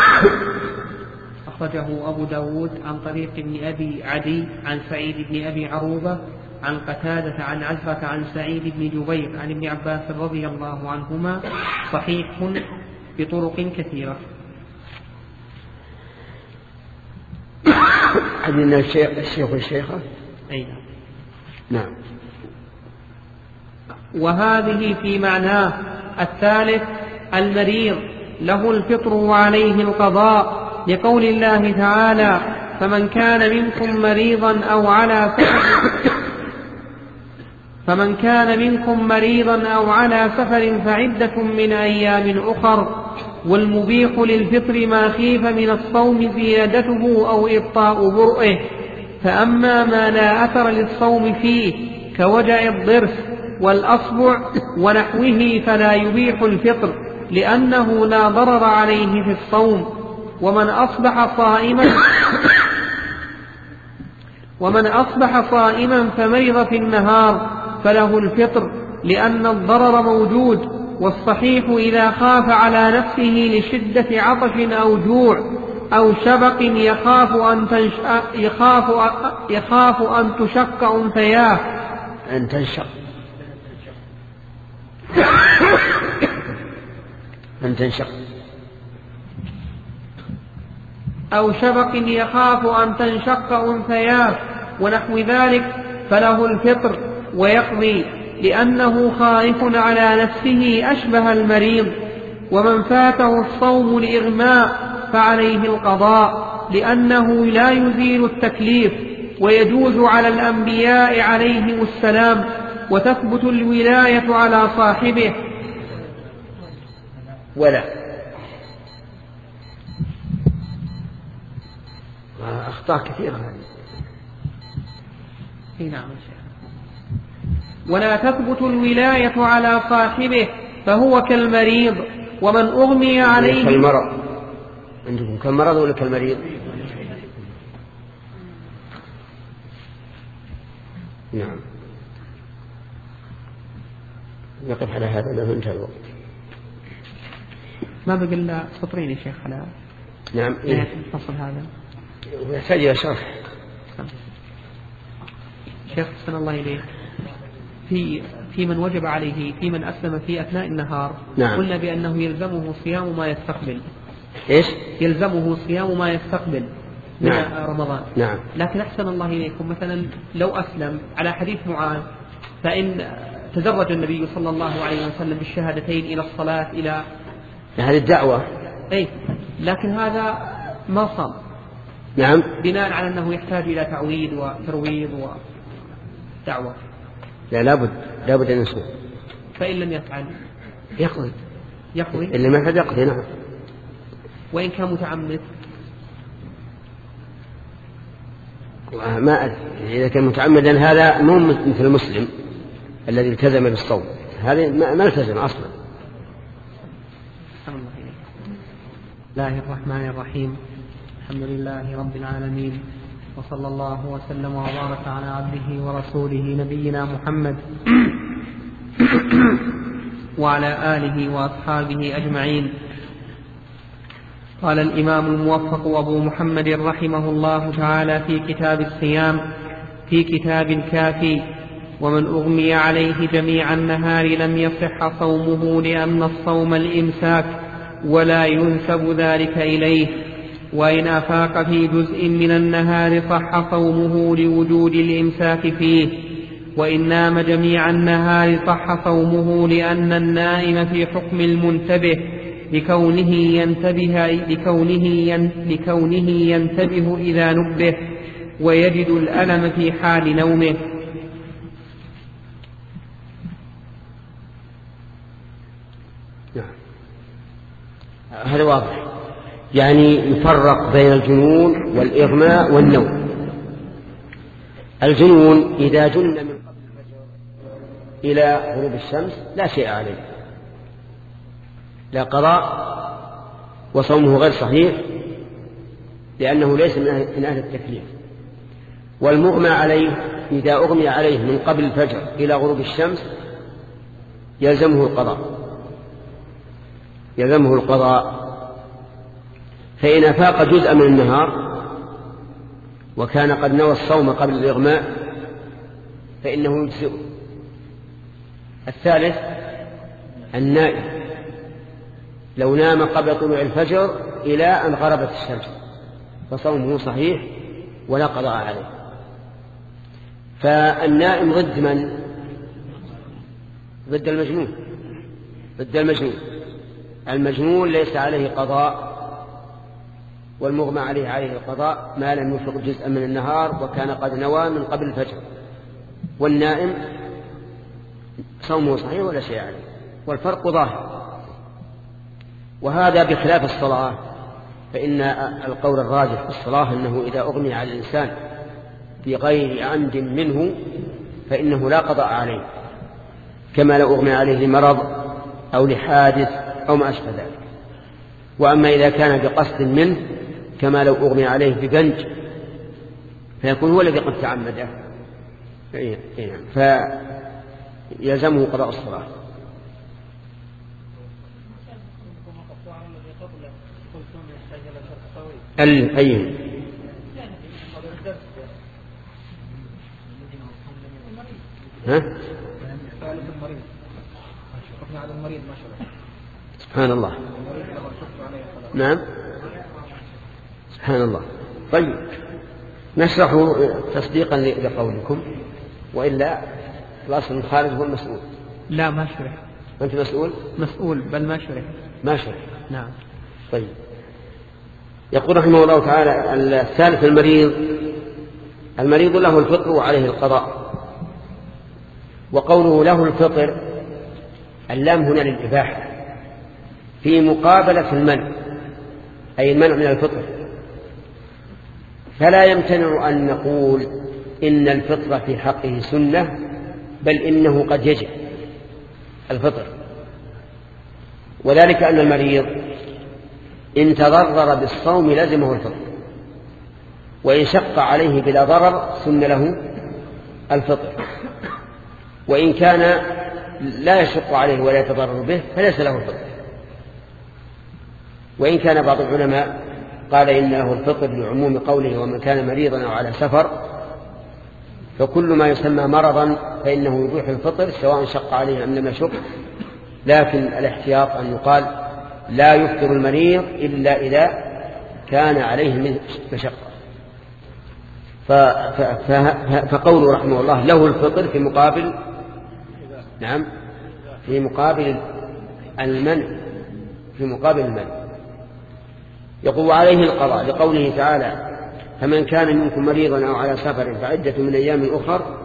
أخرجه أبو داود عن طريق ابن أبي عدي عن سعيد بن أبي عروبة عن قتادة عن عزرة عن سعيد بن جبير عن ابن عباس رضي الله عنهما، صحيح بطرق كثيرة. عندنا الشيخ الشيخ والشيخة. أي نعم. وهذه في معناه. الثالث المريض له الفطر وعليه القضاء، لقول الله تعالى: فمن كان منكم مريضا أو على سفر فمن كان منكم مريضا أو على سفر فعدة من أيام أخر. والمبيح للفطر ما خيف من الصوم زيادته أو إبطاء برئه. فأما ما لا أثر للصوم فيه كوجع الضرس والأصبع ونحوه فلا يبيح الفطر، لأنه لا ضرر عليه في الصوم. ومن أصبح صائما ومن أصبح صائما فمرض في النهار فله الفطر، لأن الضرر موجود. والصحيح إذا خاف على نفسه لشدة عطش أو جوع أو شبق يخاف أن تنش... يخاف يخاف أن تشق أنثياه أن تنشق أن تنشق أو شبق يخاف أن تنشق أنثياه ونحو ذلك فله الفطر ويقضي، لأنه خائف على نفسه أشبه المريض. ومن فاته الصوم لإغماء فعليه القضاء، لأنه لا يزيل التكليف، ويجوز على الأنبياء عليهم السلام، وتثبت الولاية على صاحبه. ولا أخطاء كثيرة هذه. نعم. ولا تثبت الولاية على صاحبه فهو كالمريض. ومن أغمي عليه كالمرض. عندكم كالمرض ولا كالمريض؟ نعم. نقف على هذا لأنه انتهى الوقت. ما بقى إلا سطرين يا شيخ على نعم نهاية الفصل هذا، ويحتاج إلى شرح. شيخ حسن الله إليك، في في من وجب عليه في من أسلم في أثناء النهار. نعم. قلنا بأنه يلزمه صيام ما يستقبل. إيش؟ يلزمه صيام ما يستقبل من نعم. رمضان. نعم. لكن أحسن الله إليكم مثلا لو أسلم على حديث معاذ، فإن تدرج النبي صلى الله عليه وسلم بالشهادتين إلى الصلاة إلى هذه الدعوة أي لكن هذا ما صام. نعم. بناء على أنه يحتاج إلى تعويض وترويض ودعوة. لا لابد لابد أن يصوم. فإن لم يفعل يقضي. يقضي. اللي ما يفعل يقضي. نعم. وإن كان متعمد ما أدري إذا كان متعمدا هذا مو مثل المسلم الذي التزم بالصوم، هذا ما التزم أصلا. بسم الله الرحمن الرحيم. الحمد لله رب العالمين، وصلى الله وسلم وبارك على عبده ورسوله نبينا محمد وعلى آله وأصحابه أجمعين. قال الإمام الموفق أبو محمد رحمه الله تعالى في كتاب الصيام في كتاب الكافي: ومن أغمي عليه جميع النهار لم يصح صومه لأن الصوم الإمساك ولا ينسب ذلك إليه، وإن أفاق في جزء من النهار صح صومه لوجود الإمساك فيه، وإن نام جميع النهار صح صومه لأن النائم في حكم المنتبه لكونه ينتبه, لكونه ين لكونه ينتبه إذا نبه ويجد الألم في حال نومه. هذا واضح، يعني يفرق بين الجنون والإغماء والنوم. الجنون إذا جن من قبل الفجر إلى غروب الشمس لا شيء عليه، لا قضاء، وصومه غير صحيح لأنه ليس من أهل التكليف. والمغمى عليه إذا أغمي عليه من قبل الفجر إلى غروب الشمس يلزمه القضاء يلزمه القضاء فإن أفاق جزءا من النهار وكان قد نوى الصوم قبل الإغماء فإنه يجزئه. الثالث النائم لو نام قبل طلوع الفجر إلى أن غربت الشمس فصومه صحيح ولا قضاء عليه. فالنائم ضد من؟ ضد المجنون. ضد المجنون المجنون ليس عليه قضاء، والمغمى عليه عليه القضاء ما لم يفق جزءا من النهار وكان قد نوى من قبل الفجر. والنائم صومه صحيح ولا شيء عليه، والفرق ظاهر. وهذا بخلاف الصلاة، فإن القول الراجح في الصلاة أنه إذا أغمي على الإنسان في غير عمد منه فإنه لا قضاء عليه، كما لو أغمي عليه لمرض أو لحادث أو ما أشبه ذلك. وأما إذا كان بقصد منه كما لو أغمي عليه ببنج فيكون هو الذي قد تعمده فيلزمه قضاء الصلاة. أي ها؟ سبحان الله. نعم سبحان الله. طيب نشرح تصديقا لقولكم، وإلا الأصل خالد هو المسؤول. لا ما شرح. أنت مسؤول؟ مسؤول بل ما شرح. ما شرح. نعم. طيب يقول رحمه الله تعالى: الثالث المريض. المريض له الفطر وعليه القضاء. وقوله له الفطر اللام هنا للإباحة في مقابلة المنع، أي المنع من الفطر. فلا يمتنع أن نقول إن الفطر في حقه سنة، بل إنه قد يجب الفطر. وذلك أن المريض إن تضرر بالصوم لزمه الفطر، وإن شق عليه بلا ضرر سن له الفطر، وإن كان لا يشق عليه ولا يتضرر به فليس له الفطر. وإن كان بعض العلماء قال إن له الفطر لعموم قوله: ومن كان مريضا أو على سفر، فكل ما يسمى مرضا فإنه يبيح الفطر سواء شق عليه أم لم يشق. لكن الاحتياط أن يقال لا يفطر المريض إلا إذا كان عليه مشقة. فقوله رحمه الله له الفطر في مقابل نعم في مقابل المنع في مقابل المنع يقول وعليه القضاء لقوله تعالى فمن كان منكم مريضا أو على سفر فعدة من أيام أخر.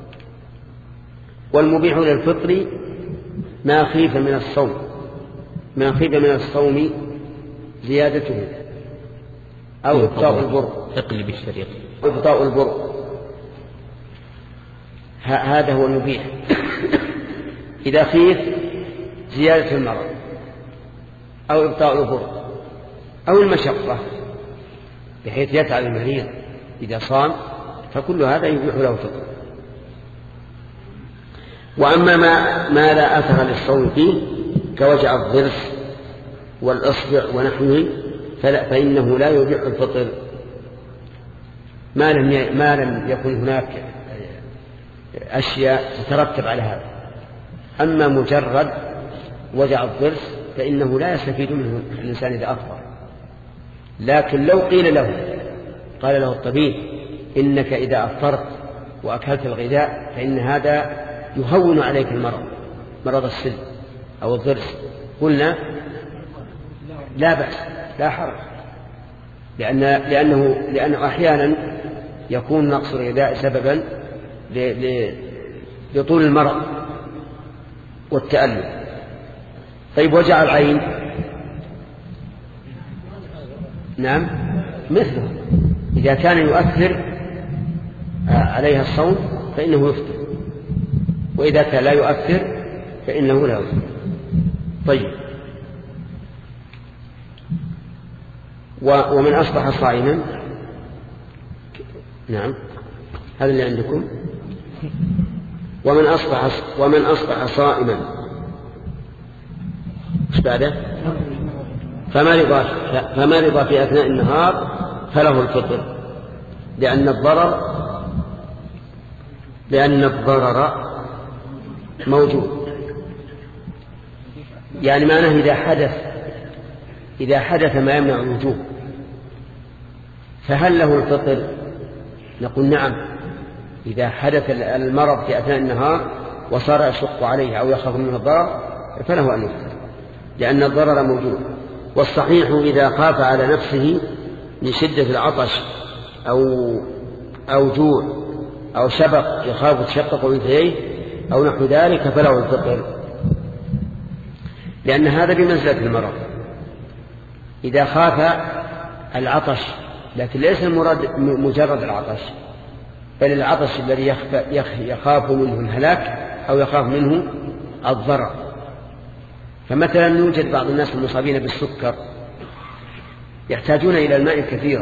والمبيح للفطر ما خيف من الصوم ما خيف من الصوم زيادته أو إبطاء البر اقلب الشريط إبطاء البر، هذا هو المبيح إذا خيف زيادة المرض أو إبطاء البر أو المشقة بحيث يتعب المريض إذا صام، فكل هذا يبيح له فطر. وأما ما, ما لا أثر للصوم فيه كوجع الضرس والإصبع ونحوه فإنه لا يبيح الفطر ما لم ما لم يكن هناك أشياء تترتب على هذا. أما مجرد وجع الضرس فإنه لا يستفيد منه الإنسان إذا أفطر. لكن لو قيل له قال له الطبيب إنك إذا أفطرت وأكلت الغذاء فإن هذا يهون عليك المرض مرض السل أو الضرس، قلنا لا بأس لا حرج، لأن لأنه لأنه أحيانا يكون نقص الغذاء سببا لطول المرض والتألم. طيب وجع العين نعم مثله إذا كان يؤثر عليها الصوم فإنه يفطر، وإذا كان لا يؤثر فإنه لا يفطر. طيب ومن أصبح صائما نعم هذا اللي عندكم ومن أصبح ومن أصبح صائما ايش بعده فما رضى فما رضى في أثناء النهار فله الفطر، لأن الضرر لأن الضرر موجود. يعني معناه إذا حدث إذا حدث ما يمنع الوجوب فهل له الفطر؟ نقول نعم، إذا حدث المرض في أثناء النهار وصار يشق عليه أو يخاف من الضرر فله أن يفطر لأن الضرر موجود. والصحيح إذا خاف على نفسه من شدة العطش أو أو جوع أو شبق يخاف تشقق أنثيه أو نحو ذلك فله الفطر، لأن هذا بمنزلة المرض. إذا خاف العطش لكن ليس المراد مجرد العطش، بل العطش الذي يخاف منه الهلاك أو يخاف منه الضرر. فمثلا يوجد بعض الناس المصابين بالسكر يحتاجون إلى الماء كثيرا،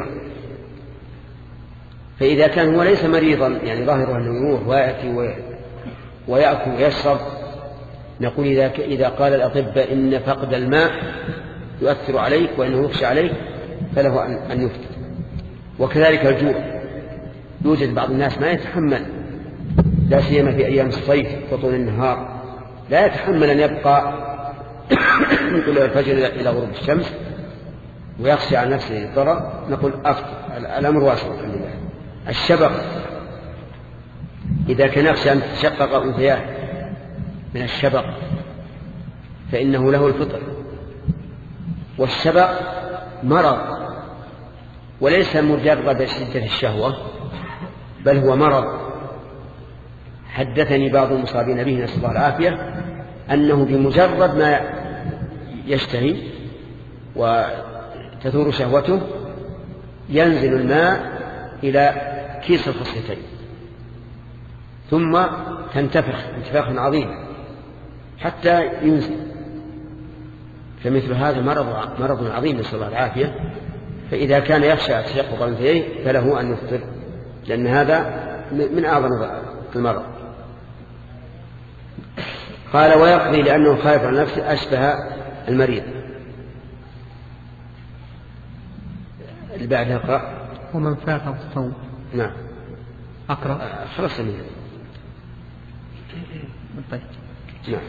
فإذا كان هو ليس مريضا يعني ظاهره أنه يروح ويأتي ويأكل ويشرب نقول إذا, إذا قال الأطباء إن فقد الماء يؤثر عليك وإنه يخشى عليك فله أن يفطر. وكذلك الجوع، يوجد بعض الناس ما يتحمل لا سيما في أيام الصيف وطول النهار لا يتحمل أن يبقى من طلوع الفجر إلى غروب الشمس ويخشى على نفسه الضرر، نقول أفطر. الأمر واسع الحمد لله. الشبق إذا كان يخشى أن تشقق أنثياه من الشبق فإنه له الفطر. والشبق مرض وليس مجرد شدة الشهوة بل هو مرض. حدثني بعض المصابين به نسأل الله العافية أنه بمجرد ما يشتهي وتثور شهوته ينزل الماء إلى كيس الخصيتين ثم تنتفخ انتفاخا عظيما حتى ينزل. فمثل هذا مرض مرض عظيم نسأل الله العافية. فإذا كان يخشى تشقق أنثيه فله أن يفطر لأن هذا من أعظم المرض. قال ويقضي لأنه خايف على نفسه أشبه المريض. اللي بعدها اقرأ ومن فات الصوم. نعم أقرأ خلص منه. طيب نعم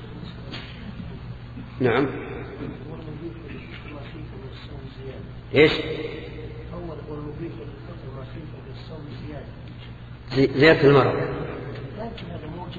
نعم ايش أول والمبيح للفطر ما خيف بالصوم زيادة زيادة المرض. لكن هذا موجود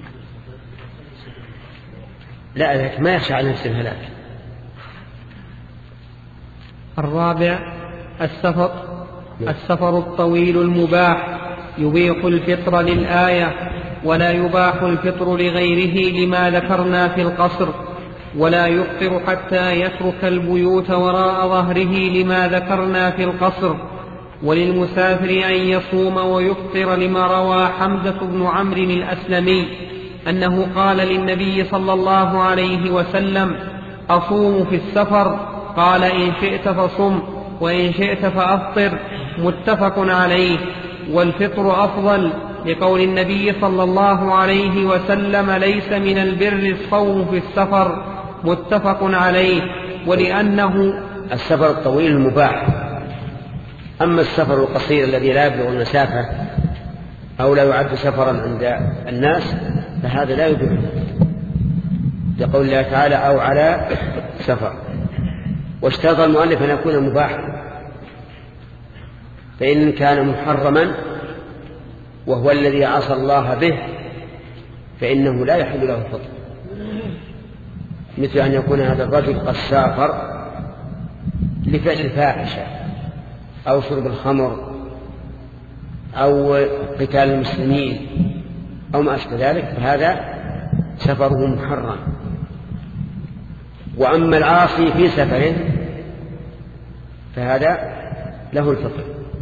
لا لكن ما يخشى على نفسه الهلاك. الرابع السفر السفر الطويل المباح يبيح الفطر للآية، ولا يباح الفطر لغيره لما ذكرنا في القصر، ولا يفطر حتى يترك البيوت وراء ظهره لما ذكرنا في القصر. وللمسافر أن يصوم ويفطر لما روى حمزة بن عمرو الأسلمي أنه قال للنبي صلى الله عليه وسلم: أصوم في السفر؟ قال: إن شئت فصم وإن شئت فأفطر. متفق عليه. والفطر أفضل لقول النبي صلى الله عليه وسلم: ليس من البر الصوم في السفر. متفق عليه. ولأنه السفر الطويل المباح. أما السفر القصير الذي لا يبلغ المسافة أو لا يعد سفرا عند الناس فهذا لا يبيح، لقول الله تعالى: أو على سفر. واشترط المؤلف أن يكون مباحا، فإن كان محرما وهو الذي عصى الله به فإنه لا يحل له الفطر، مثل أن يكون هذا الرجل قد سافر لفعل الفاحشة أو شرب الخمر أو قتال المسلمين أو ما أشبه ذلك، فهذا سفره محرم. وأما العاصي في سفره فهذا له الفطر.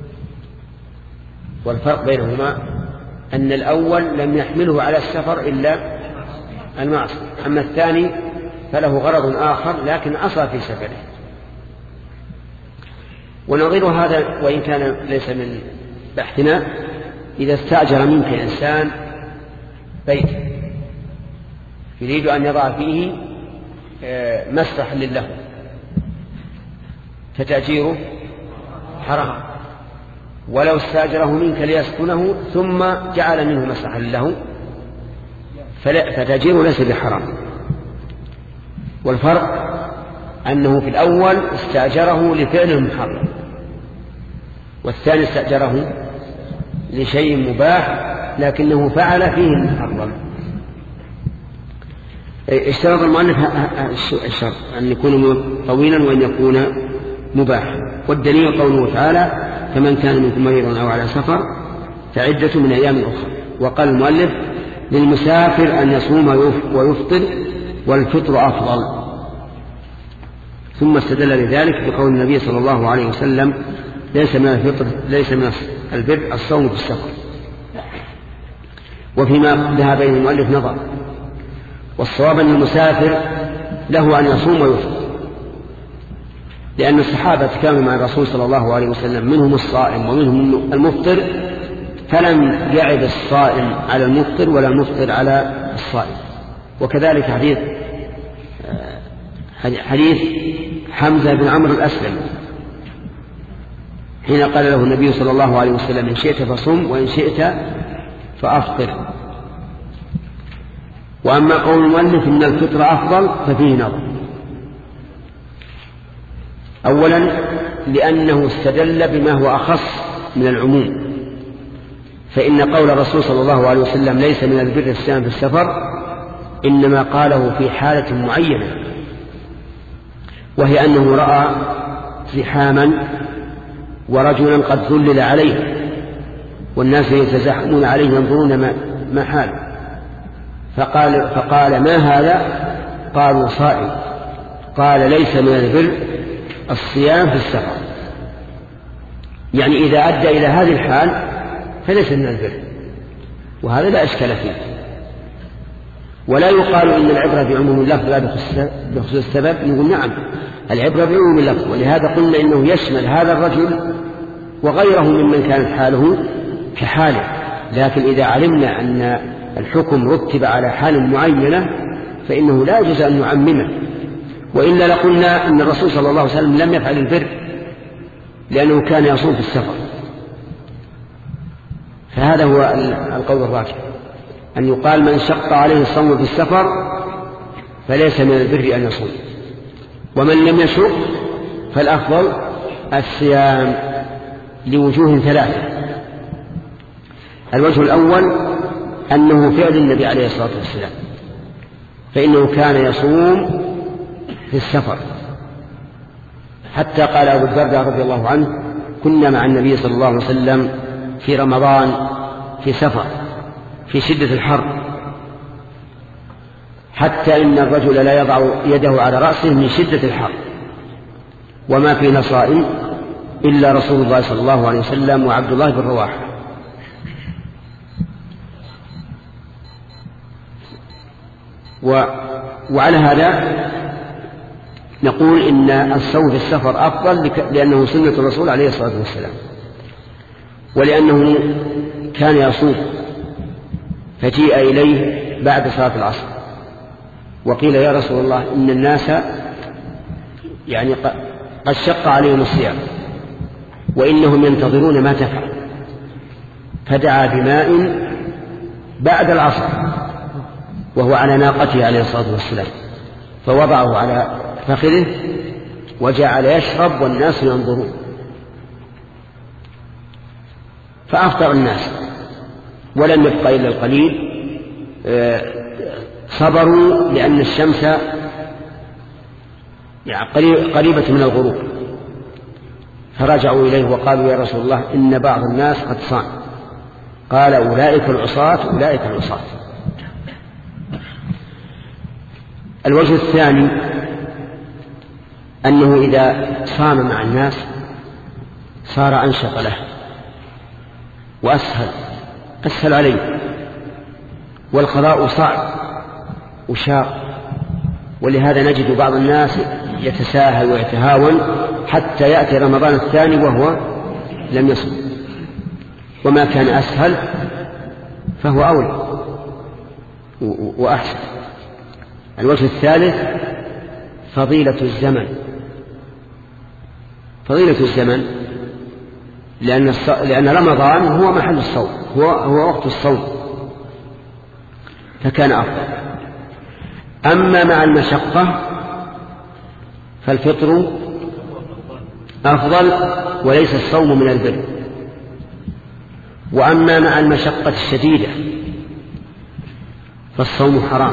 والفرق بينهما أن الأول لم يحمله على السفر إلا المعصية، أما الثاني فله غرض آخر لكن عصى في سفره. ونظير هذا وإن كان ليس من بحثنا: إذا استأجر منك إنسان بيت يريد أن يضع فيه مسرحا له، فتأجيره حرام، ولو استأجره منك ليسكنه ثم جعل منه مسرحا له فتأجيره ليس بحرام. والفرق أنه في الأول استأجره لفعل المحرم، والثاني استأجره لشيء مباح لكنه فعل فيه المحرم. اشترط المؤلف الشرط أن يكون طويلا وأن يكون مباحا. والدليل قوله تعالى: فمن كان منكم مريضا أو على سفر فعدة من أيام أخرى. وقال المؤلف: للمسافر أن يصوم ويفطر والفطر أفضل. ثم استدل لذلك بقول النبي صلى الله عليه وسلم: ليس من الفطر ليس من البر الصوم في السفر. وفيما ذهب إليه المؤلف نظر، والصواب أن المسافر له أن يصوم ويفطر، لأن الصحابة كانوا مع الرسول صلى الله عليه وسلم منهم الصائم ومنهم المفطر، فلم يعب الصائم على المفطر ولا المفطر على الصائم. وكذلك حديث حديث حمزة بن عمرو الأسلمي حين قال له النبي صلى الله عليه وسلم: إن شئت فصم وإن شئت فأفطر. وأما قول المؤلف إن الفطر أفضل ففيه نظر. أولا لأنه استدل بما هو أخص من العموم، فإن قول الرسول صلى الله عليه وسلم: ليس من البر الصيام في السفر إنما قاله في حالة معينة، وهي أنه رأى زحاما ورجلا قد ذلل عليه والناس يتزاحمون عليه ينظرون ما حاله، فقال, فقال: ما هذا؟ قالوا: صائم. قال: ليس من البر الصيام في السفر، يعني إذا أدى إلى هذه الحال فليس من البر، وهذا لا إشكال فيه. ولا يقال إن العبرة بعموم اللفظ لا بخصوص السبب. نقول نعم، العبرة بعموم اللفظ، ولهذا قلنا إنه يشمل هذا الرجل وغيره ممن كانت حاله كحاله. لكن إذا علمنا أن الحكم رتب على حال معينة فإنه لا يجوز أن نعممه، وإلا لقلنا أن الرسول صلى الله عليه وسلم لم يفعل البر لأنه كان يصوم في السفر. فهذا هو القول الراجح، أن يقال: من شق عليه الصوم في السفر فليس من البر أن يصوم، ومن لم يشق فالأفضل الصيام لوجوه ثلاثة. الوجه الأول أنه فعل النبي عليه الصلاة والسلام، فإنه كان يصوم في السفر حتى قال أبو الدرداء رضي الله عنه: كنا مع النبي صلى الله عليه وسلم في رمضان في سفر في شدة الحر، حتى إن الرجل لا يضع يده على رأسه من شدة الحر، وما فينا صائم إلا رسول الله صلى الله عليه وسلم وعبد الله بن رواحة. و... وعلى هذا نقول إن الصوم في السفر أفضل لأنه سنة الرسول عليه الصلاة والسلام، ولأنه كان يصوم فجيء إليه بعد صلاة العصر وقيل: يا رسول الله، إن الناس يعني قد شق عليهم الصيام وإنهم ينتظرون ما تفعل، فدعا بماء بعد العصر وهو على ناقته عليه الصلاة والسلام، فوضعه على فخذه وجعل يشرب والناس ينظرون، فأفطر الناس ولم يبقى إلا القليل. صبروا لأن الشمس يعني قريبة من الغروب، فرجعوا إليه وقالوا: يا رسول الله، إن بعض الناس قد صام. قال: أولئك العصاة أولئك العصاة. الوجه الثاني أنه إذا صام مع الناس صار أنشط له وأسهل أسهل عليه، والقضاء صعب وشاق، ولهذا نجد بعض الناس يتساهل ويتهاون حتى يأتي رمضان الثاني وهو لم يصم، وما كان أسهل فهو أولى وأحسن. الوجه الثالث فضيلة الزمن. فضيلة الزمن لأن, لأن رمضان هو محل الصوم، هو, هو وقت الصوم، فكان أفضل. أما مع المشقة فالفطر أفضل وليس الصوم من البر. وأما مع المشقة الشديدة فالصوم حرام،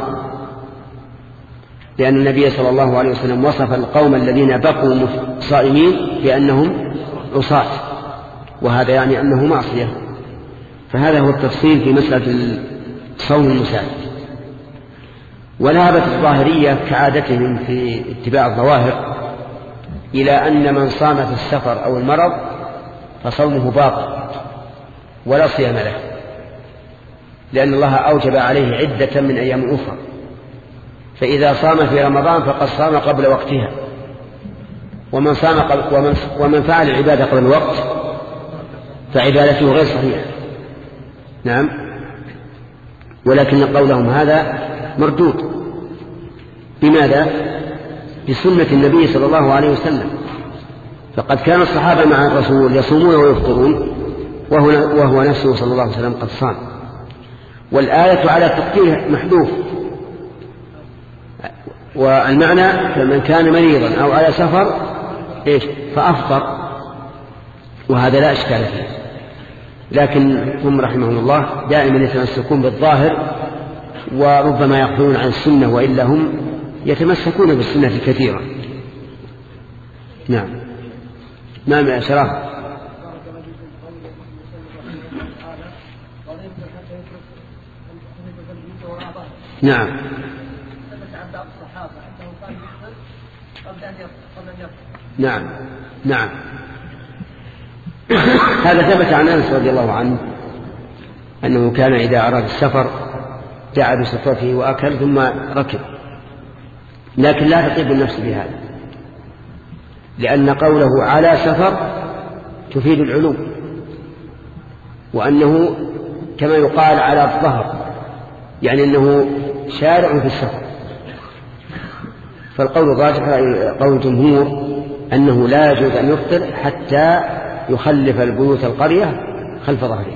لأن النبي صلى الله عليه وسلم وصف القوم الذين بقوا صائمين بأنهم عصاة، وهذا يعني أنه معصية. فهذا هو التفصيل في مسألة صوم المسافر. وذهبت الظاهرية كعادتهم في اتباع الظواهر إلى أن من صام في السفر أو المرض فصومه باطل ولا صيام له، لأن الله أوجب عليه عدة من أيام أخرى، فإذا صام في رمضان فقد صام قبل وقتها، ومن صام قبل ومن, ومن فعل العبادة قبل الوقت فعبادته غير صحيحة. نعم، ولكن قولهم هذا مردود. بماذا؟ بسنة النبي صلى الله عليه وسلم، فقد كان الصحابة مع الرسول يصومون ويفطرون وهو, وهو نفسه صلى الله عليه وسلم قد صام، والآية على تقدير محذوف. والمعنى فمن كان مريضا أو على سفر إيش فأفطر، وهذا لا إشكال فيه. لكن هم رحمهم الله دائما يتمسكون بالظاهر وربما يغفلون عن السنة، وإلا هم يتمسكون بالسنة كثيرا. نعم. نعم يا شرف. نعم. نعم. نعم. هذا ثبت عن أنس رضي الله عنه أنه كان إذا أراد السفر دعا بسفرته وأكل ثم ركب، لكن لا تطيب النفس بهذا، لأن قوله على سفر تفيد العلو، وأنه كما يقال على الظهر، يعني أنه شارع في السفر. فالقول الراجح قول الجمهور أنه لا يجوز أن يفطر حتى يخلف البيوت القرية خلف ظهره.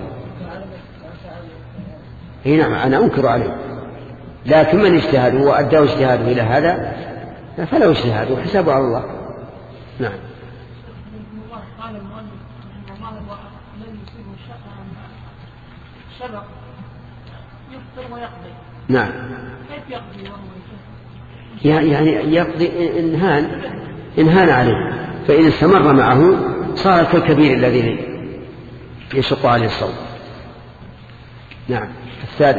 اي نعم، أنا أنكر عليه، لكن من اجتهاده وأداه اجتهاده إلى هذا فلو اجتهاده وحسابه على الله. نعم. قال المؤلف رحمه الله الذي يصيبه شبق يفطر ويقضي. نعم. كيف يقضي وهو يفطر؟ يعني يقضي إنهان إنهان عليه، فإن استمر معه صار كالكبير الذي يشق عليه الصوم. نعم. الثالث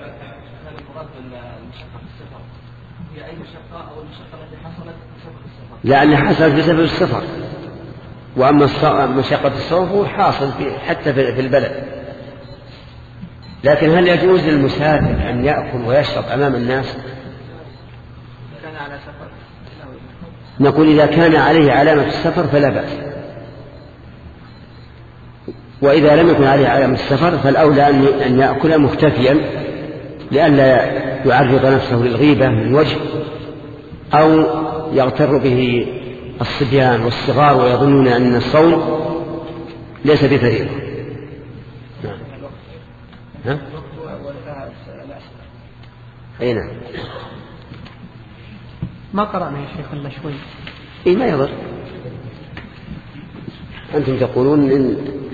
لأن حصلت بسبب السفر، وأما مشقة الصوم هو حاصل حتى في البلد. لكن هل يجوز للمسافر أن يأكل ويشرب أمام الناس؟ نقول إذا كان عليه علامة السفر فلا بأس، وإذا لم يكن عليه علامة السفر فالأولى أن يأكل مختفيا لئلا يعرض نفسه للغيبة من وجه، أو يغتر به الصبيان والصغار ويظنون أن الصوم ليس بفريضة. نعم. ها؟ أي نعم. ما قرأنا يا شيخ إلا شوي. إيه ما يضر. أنتم تقولون إن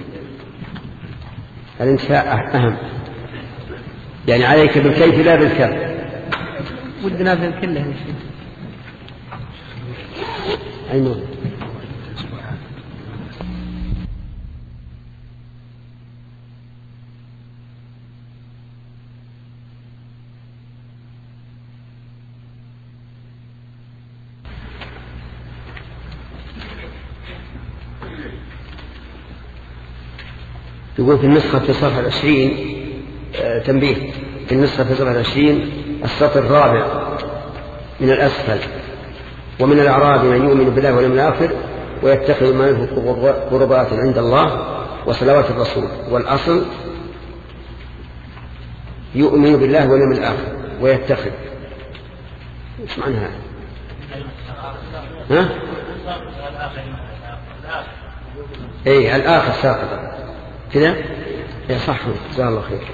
الانتفاع أهم، يعني عليك بالكيف لا بالكم. ودنا في كله يا شيخ. أي نعم. يقول في النسخة في صفحة العشرين آه تنبيه، في النسخة في صفحة العشرين السطر الرابع من الأسفل: ومن الأعراب من يؤمن بالله واليوم الآخر ويتخذ ما ينفق قربات عند الله وصلوات الرسول. والأصل يؤمن بالله واليوم الآخر ويتخذ. ايش معنى هذا؟ ها؟ اي الآخر ساقط كذا. يا صح، جزاه الله خير.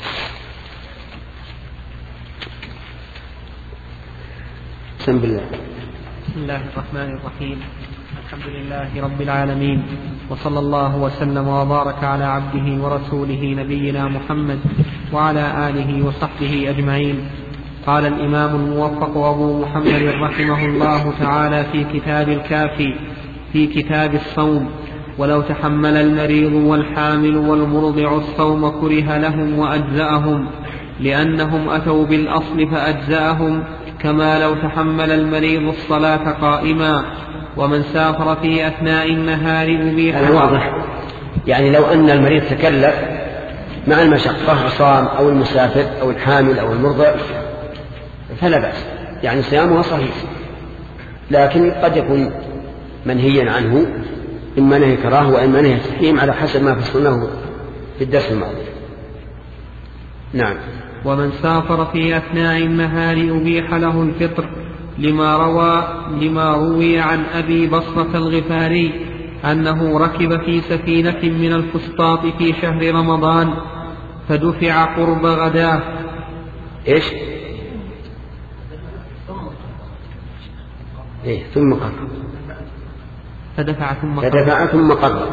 بسم الله. بسم الله الرحمن الرحيم. الحمد لله رب العالمين، وصلى الله وسلم وبارك على عبده ورسوله نبينا محمد وعلى آله وصحبه أجمعين. قال الإمام الموفق أبو محمد رحمه الله تعالى في كتاب الكافي في كتاب الصوم: ولو تحمل المريض والحامل والمرضع الصوم كره لهم وأجزأهم، لأنهم أتوا بالأصل فأجزأهم، كما لو تحمل المريض الصلاة قائما. ومن سافر في أثناء النهار أبيح. هذا واضح، يعني لو أن المريض تكلف مع المشقة صام، أو المسافر أو الحامل أو المرضع فلا بأس، يعني صيامها صحيح، لكن قد يكون منهيا عنه، إما نهي كراهة وإما نهي تحريم على حسب ما فصلناه في الدرس الماضي. نعم. ومن سافر في أثناء النهار أبيح له الفطر، لما روى لما روي عن أبي بصرة الغفاري أنه ركب في سفينة من الفسطاط في شهر رمضان فدفع قرب غداه. إيش؟ إيه ثم قرب. فدفع ثم قرب. فدفع ثم قرب.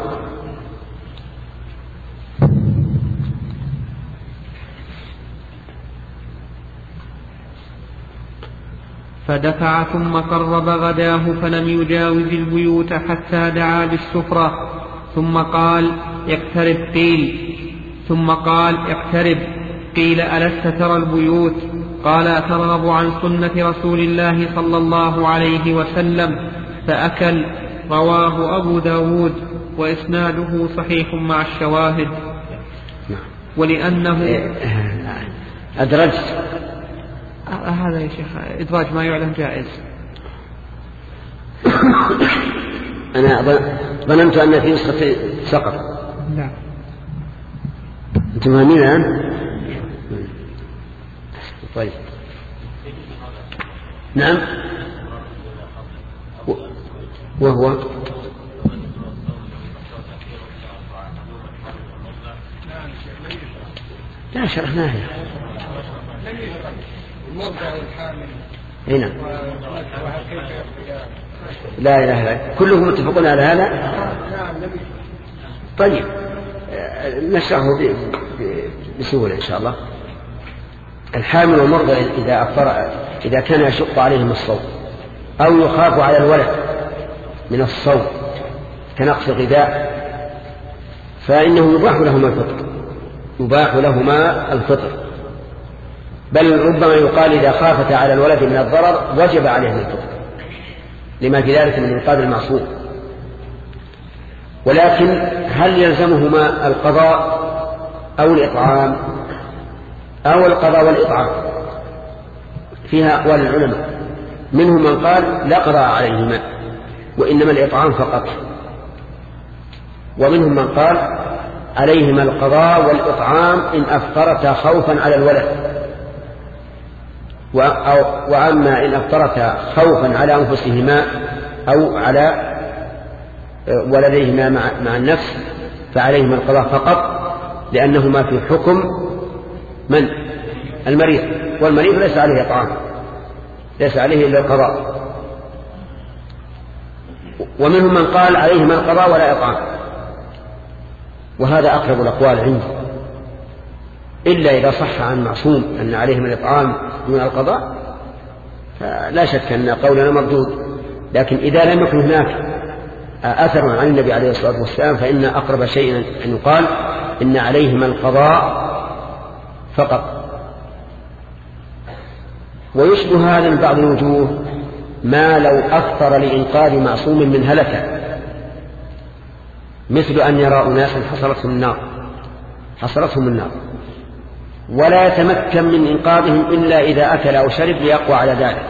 فدفع ثم قرب غداه فلم يجاوز البيوت حتى دعا بالسفرة، ثم قال: اقترب. قيل ثم قال: اقترب. قيل: ألست ترى البيوت؟ قال: ترغب عن سنة رسول الله صلى الله عليه وسلم. فأكل. رواه أبو داود وإسناده صحيح مع الشواهد. ولأنه أدرجت هذا يا شيخ إدراج ما يعلم جائز. أنا ظننت أن في نسخة سقط. نعم. أنتم فاهمين الآن؟ طيب. نعم. وهو لا شرحناه. هنا لا إله إلا كلهم متفقون على هذا. طيب نشرحه بسهولة إن شاء الله. الحامل والمرضع إذا أفطر إذا كان يشق عليهم الصوم أو يخاف على الولد من الصوم كنقص الغذاء فإنه يباح لهما الفطر يباح لهما الفطر بل ربما يقال إذا خافتا على الولد من الضرر وجب عليهم الفطر لما في ذلك من إنقاذ المعصوم. ولكن هل يلزمهما القضاء أو الإطعام أو القضاء والإطعام؟ فيها أقوال العلماء، منهم من قال لا قضاء عليهما وإنما الإطعام فقط، ومنهم من قال عليهما القضاء والإطعام إن أفطرتا خوفا على الولد، وأما إن أفطرتا خوفا على أنفسهما أو على ولديهما مع النفس فعليهما القضاء فقط، لأنهما في حكم من؟ المريض، والمريض ليس عليه إطعام، ليس عليه إلا القضاء. ومنهم من قال عليهما القضاء ولا إطعام، وهذا أقرب الأقوال عندي، إلا إذا صح عن معصوم أن عليهم الإطعام دون القضاء فلا شك أن قولنا مردود. لكن إذا لم يكن هناك أثر عن النبي عليه الصلاة والسلام فإن أقرب شيء أن يقال إن عليهما القضاء فقط. ويشبه هذا من بعض الوجوه ما لو أفطر لإنقاذ معصوم من هلكة، مثل أن يرى أناسا حصلتهم النار حصلتهم النار ولا يتمكن من إنقاذهم إلا إذا أكل أو شرب ليقوى على ذلك،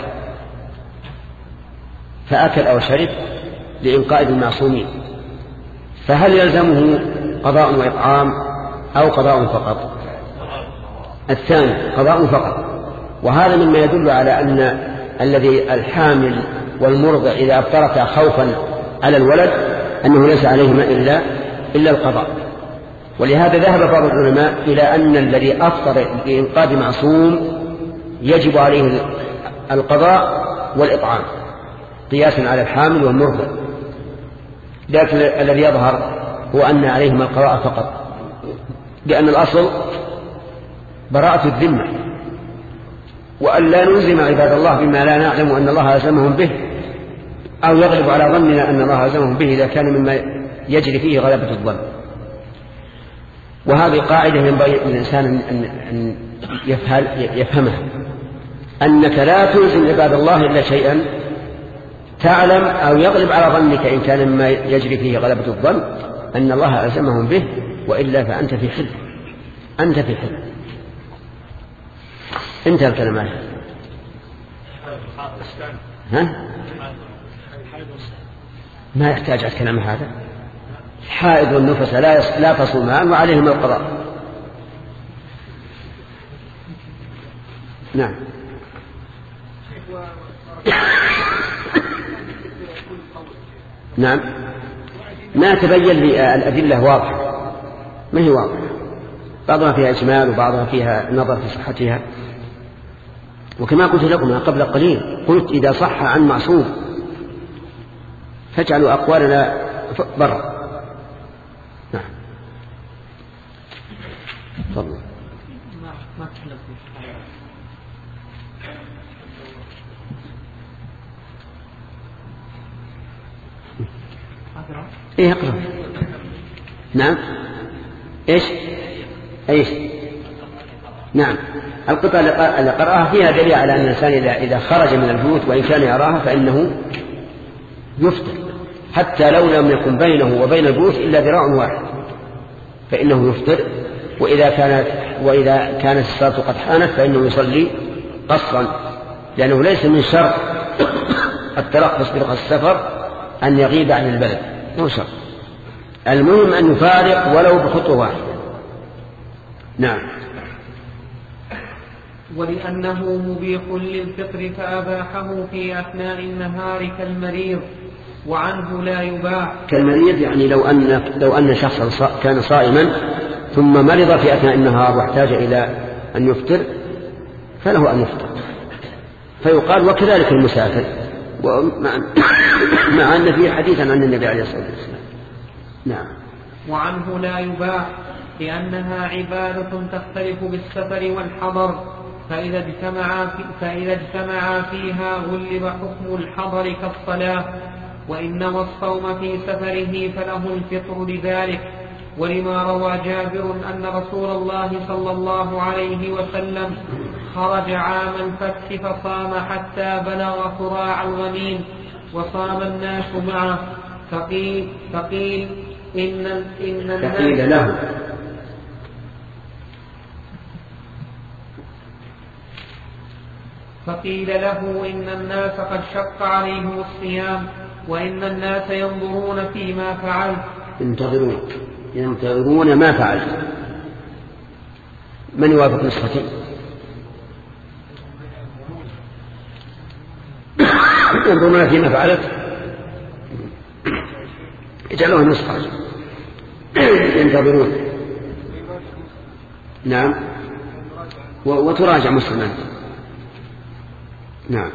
فأكل أو شرب لإنقاذ المعصومين، فهل يلزمه قضاء وإطعام أو قضاء فقط؟ الثاني قضاء فقط. وهذا مما يدل على أن الذي الحامل والمرضع إذا أفطرتا خوفا على الولد أنه ليس عليهما إلا, إلا القضاء. ولهذا ذهب بعض العلماء إلى أن الذي أفطر لإنقاذ معصوم يجب عليه القضاء والإطعام قياسا على الحامل والمرضع، لكن الذي يظهر هو أن عليهما القضاء فقط، لأن الأصل براءة الذمة، وأن لا نلزم عباد الله بما لا نعلم أن الله ألزمهم به، أو يغلب على ظننا أن الله ألزمهم به إذا كان مما يجري فيه غلبة الظن. وهذه قاعدة ينبغي للإنسان أن يفهمها، أنك لا تلزم عباد الله إلا شيئا تعلم أو يغلب على ظنك إن كان مما يجري فيه غلبة الظن أن الله ألزمهم به، وإلا فأنت في حل أنت في حل انتهى الكلام. ها؟ ما يحتاج الكلام هذا. الحائض والنفس لا لا تصومان وعليهم القضاء. نعم. نعم. ما تبين لي الأدلة واضحة، ما هي واضحة، بعضها فيها إجمال وبعضها فيها نظر في صحتها. وكما قلت لكم قبل قليل، قلت إذا صح عن معصوم فاجعلوا أقوالنا برا. نعم. تفضل. ايه اقرأ. نعم. ايش ايش نعم. القطعة اللي قرأها فيها دليل على أن الإنسان إذا خرج من البيوت وإن كان يراها فإنه يفطر، حتى لو لم يكن بينه وبين البيوت إلا ذراع واحد فإنه يفطر. وإذا كانت وإذا كانت الصلاة قد حانت فإنه يصلي قصرا، لأنه ليس من شرط الترخص برخص السفر أن يغيب عن البلد، مو شرط. المهم أن يفارق ولو بخطوة واحدة. نعم. ولأنه مبيح للفطر فأباحه في أثناء النهار كالمريض، وعنه لا يباح. كالمريض يعني لو أن لو أن شخصا كان صائما ثم مرض في أثناء النهار واحتاج إلى أن يفطر فله أن يفطر، فيقال وكذلك المسافر، مع أن فيه حديثا عن النبي عليه الصلاة والسلام. نعم. وعنه لا يباح لأنها عبادة تختلف بالسفر والحضر، فإذا اجتمعا في فإذا اجتمعا فيها غلب حكم الحضر كالصلاة، وإنما الصوم في سفره فله الفطر لذلك. ولما روى جابر أن رسول الله صلى الله عليه وسلم خرج عام الفتح فصام حتى بلغ قراع الغميم وصام الناس معه. فقيل, فقيل إن, إن الناس فقيل له فقيل له إن الناس قد شق عليهم الصيام وإن الناس ينظرون فيما فعلت. ينتظرون ينتظرون ما فعلت. من يوافق نسختي؟ ينظرون فيما فعلت اجعلوها نسخة. ينتظرون. نعم. وتراجع مسلما. نعم.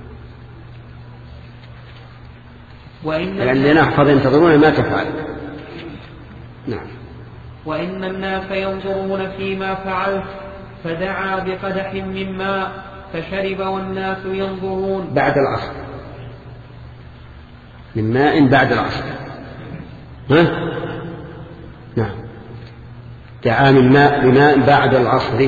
لأن نحفظ ينتظرون ما تفعل. نعم. وإن الناس ينظرون فيما فعلت فدعا بقدح من ماء فشرب والناس ينظرون. بعد العصر. من ماء بعد العصر. ها؟ نعم. دعا من ماء بماء بعد العصر.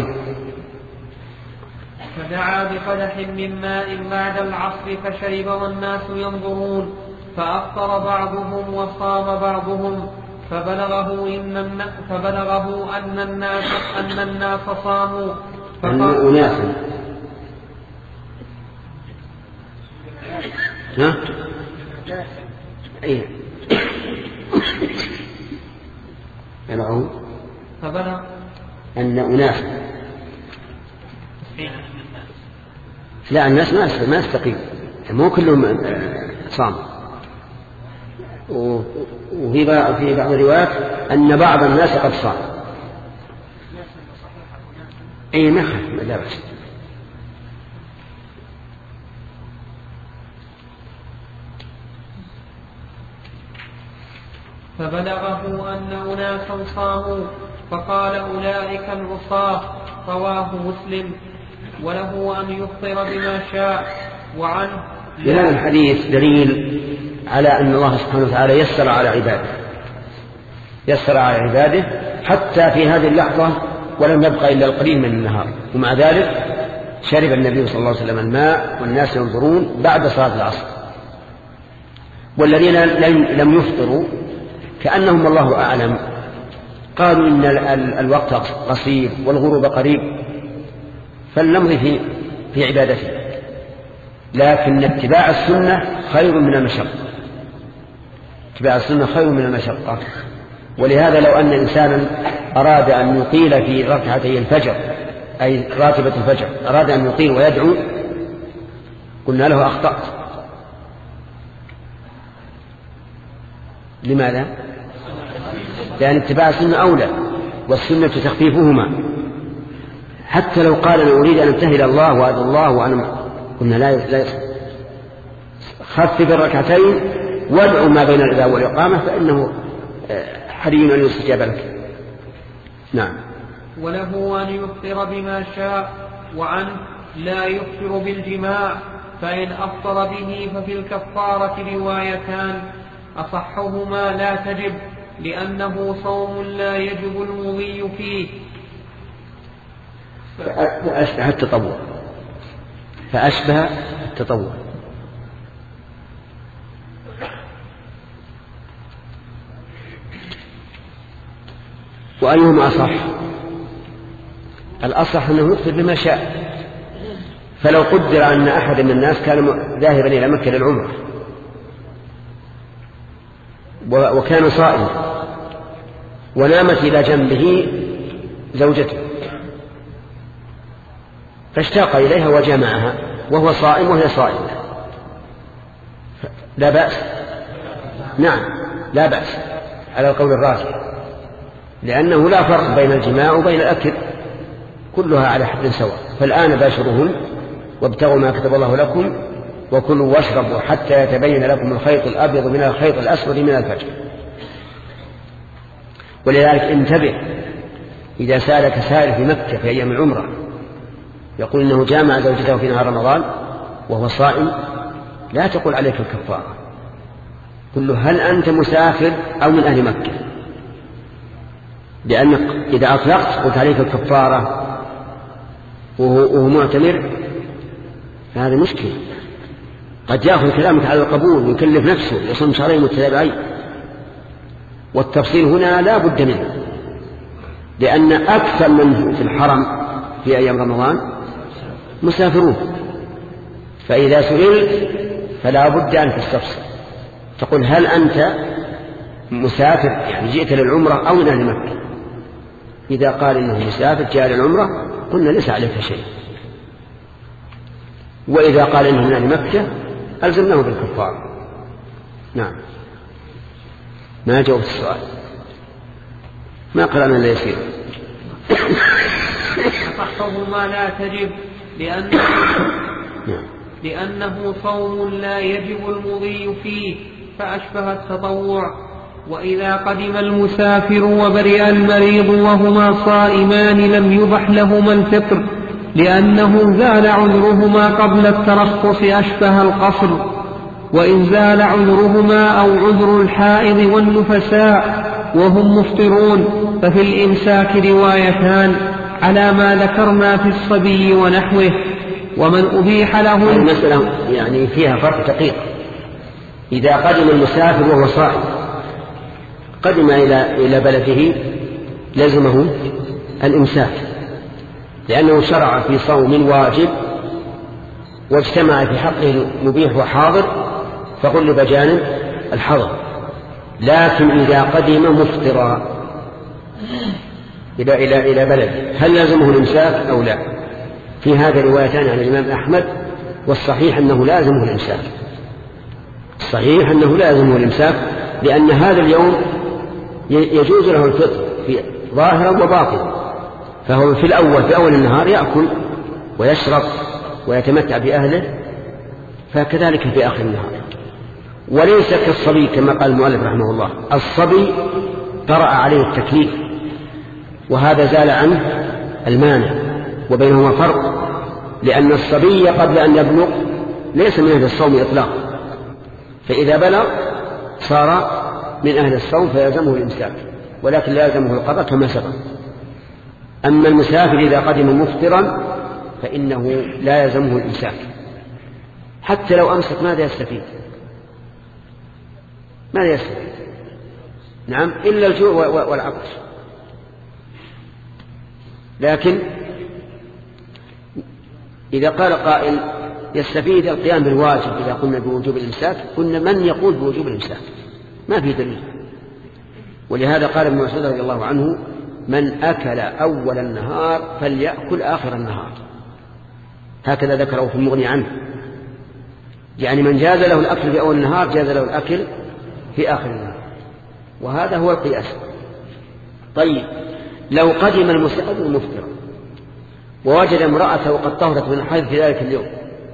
فدعا بقدح من ماء بعد العصر فشرب والناس ينظرون. فأفطر بعضهم وصام بعضهم فبلغه, إن فبلغه أن الناس أن الناس صاموا. أن أناس ها؟ إيه. بلغه فبلغ أن أناس لا الناس ما يستقيم مو كلهم صام. وفي في بعض الروايات أن بعض الناس قد صام. أي ما لا بأس. فبلغه أن أناسا صاموا فقال أولئك العصاة. رواه مسلم. وله أن يفطر بما شاء. وعنه هذا الحديث دليل على أن الله سبحانه وتعالى يسر على عباده يسر على عباده حتى في هذه اللحظة ولم يبقى إلا القليل من النهار. ومع ذلك شرب النبي صلى الله عليه وسلم الماء والناس ينظرون بعد صلاة العصر. والذين لم يفطروا كأنهم الله أعلم قالوا إن الوقت قصير والغروب قريب فلنمضي في, في عبادته. لكن اتباع السنة خير من المشقة. اتباع السنة خير من المشقة. ولهذا لو أن إنسانا أراد أن يطيل في ركعتي الفجر أي راتبة الفجر أراد أن يطيل ويدعو قلنا له أخطأت. لماذا؟ لأن اتباع السنة أولى والسنة تخفيفهما. حتى لو قال أنا أريد أن أنتهي إلى الله وأدعو الله وأنا قلنا لا لا خفف الركعتين وادعو ما بين الأذان والإقامة فإنه حري أن يستجاب لك. نعم. وله أن يفطر بما شاء. وعنه لا يفطر بالجماع فإن أفطر به ففي الكفارة روايتان أصحهما لا تجب لأنه صوم لا يجب المضي فيه. فأشبه التطوع فأشبه التطوع. وأيهما أصح؟ الأصح أنه يفطر بما شاء. فلو قدر أن أحد من الناس كان ذاهبا إلى مكة للعمرة وكان صائما ونامت إلى جنبه زوجته فاشتاق إليها وجمعها وهو صائم وهي صائمة لا بأس. نعم لا بأس على القول الراجح لأنه لا فرق بين الجماع وبين الأكل كلها على حد سواء. فالآن باشرهم وابتغوا ما كتب الله لكم وكلوا واشربوا حتى يتبين لكم الخيط الأبيض من الخيط الأسود من الفجر. ولذلك انتبه إذا سألك سائل في مكة في أيام العمرة يقول إنه جامع زوجته في نهار رمضان وهو صائم لا تقول عليك الكفارة قل له هل أنت مسافر أو من أهل مكة؟ لأنك إذا أطلقت قلت عليك الكفارة وهو معتمر فهذا مشكلة، قد يأخذ كلامك على القبول ويكلف نفسه يصوم شهرين متتابعين. والتفصيل هنا لا بد منه، لأن أكثر من في الحرم في أيام رمضان مسافرون، فإذا سئلت فلا بد أن تستفسر تقول هل أنت مسافر يعني جئت للعمرة أو من أهل مكة؟ إذا قال إنه مسافر جاء للعمرة قلنا ليس عليك شيء، وإذا قال إنه من أهل مكة ألزمناه بالكفار. نعم. ما جاوبت السؤال، ما قرأنا إلا يسير. فصحهما لا تجب لأنه, لأنه صوم لا يجب المضي فيه فأشبه التطوع. وإذا قدم المسافر وبرئ المريض وهما صائمان لم يبح لهما الفطر لأنه زال عذرهما قبل الترخص أشبه القصر. وإن زال عذرهما أو عذر الحائض والنفساء وهم مفطرون ففي الإمساك روايتان على ما ذكرنا في الصبي ونحوه. ومن أبيح له المسألة يعني فيها فرق دقيق. إذا قدم المسافر وهو صائم قدم إلى إلى بلده لزمه الإمساك، لأنه شرع في صوم واجب واجتمع في حقه المبيح وحاضر فغلب جانب الحظر. لكن إذا قدم مفطرا إلى إلى إلى بلده هل لازمه الإمساك أو لا؟ في هذا روايتان عن الإمام أحمد، والصحيح أنه لازمه الإمساك. الصحيح أنه لازمه الإمساك لأن هذا اليوم يجوز له الفطر في ظاهرا وباطنا، فهو في الأول في أول النهار يأكل ويشرب ويتمتع بأهله، فكذلك في آخر النهار. وليس كالصبي كما قال المؤلف رحمه الله، الصبي طرأ عليه التكليف وهذا زال عنه المانع، وبينهما فرق، لأن الصبي قبل أن يبلغ ليس من أهل الصوم إطلاقا، فإذا بلغ صار من أهل الصوم فيلزمه الإمساك، ولكن لا يلزمه القضاء كما سبق. أما المسافر إذا قدم مفطرا فإنه لا يلزمه الإمساك، حتى لو أمسك ماذا يستفيد؟ ماذا يستفيد؟ نعم، إلا الجوع والعطش. لكن إذا قال قائل يستفيد القيام بالواجب إذا قلنا بوجوب الإمساك، قلنا من يقول بوجوب الإمساك؟ ما في دليل. ولهذا قال ابن مسعود رضي الله عنه من أكل أول النهار فليأكل آخر النهار، هكذا ذكره في المغني عنه، يعني من جاز له الأكل في أول النهار جاز له الأكل في آخر النهار، وهذا هو القياس. طيب لو قدم المسافر مفطرا ووجد امرأته قد طهرت من الحيض في ذلك اليوم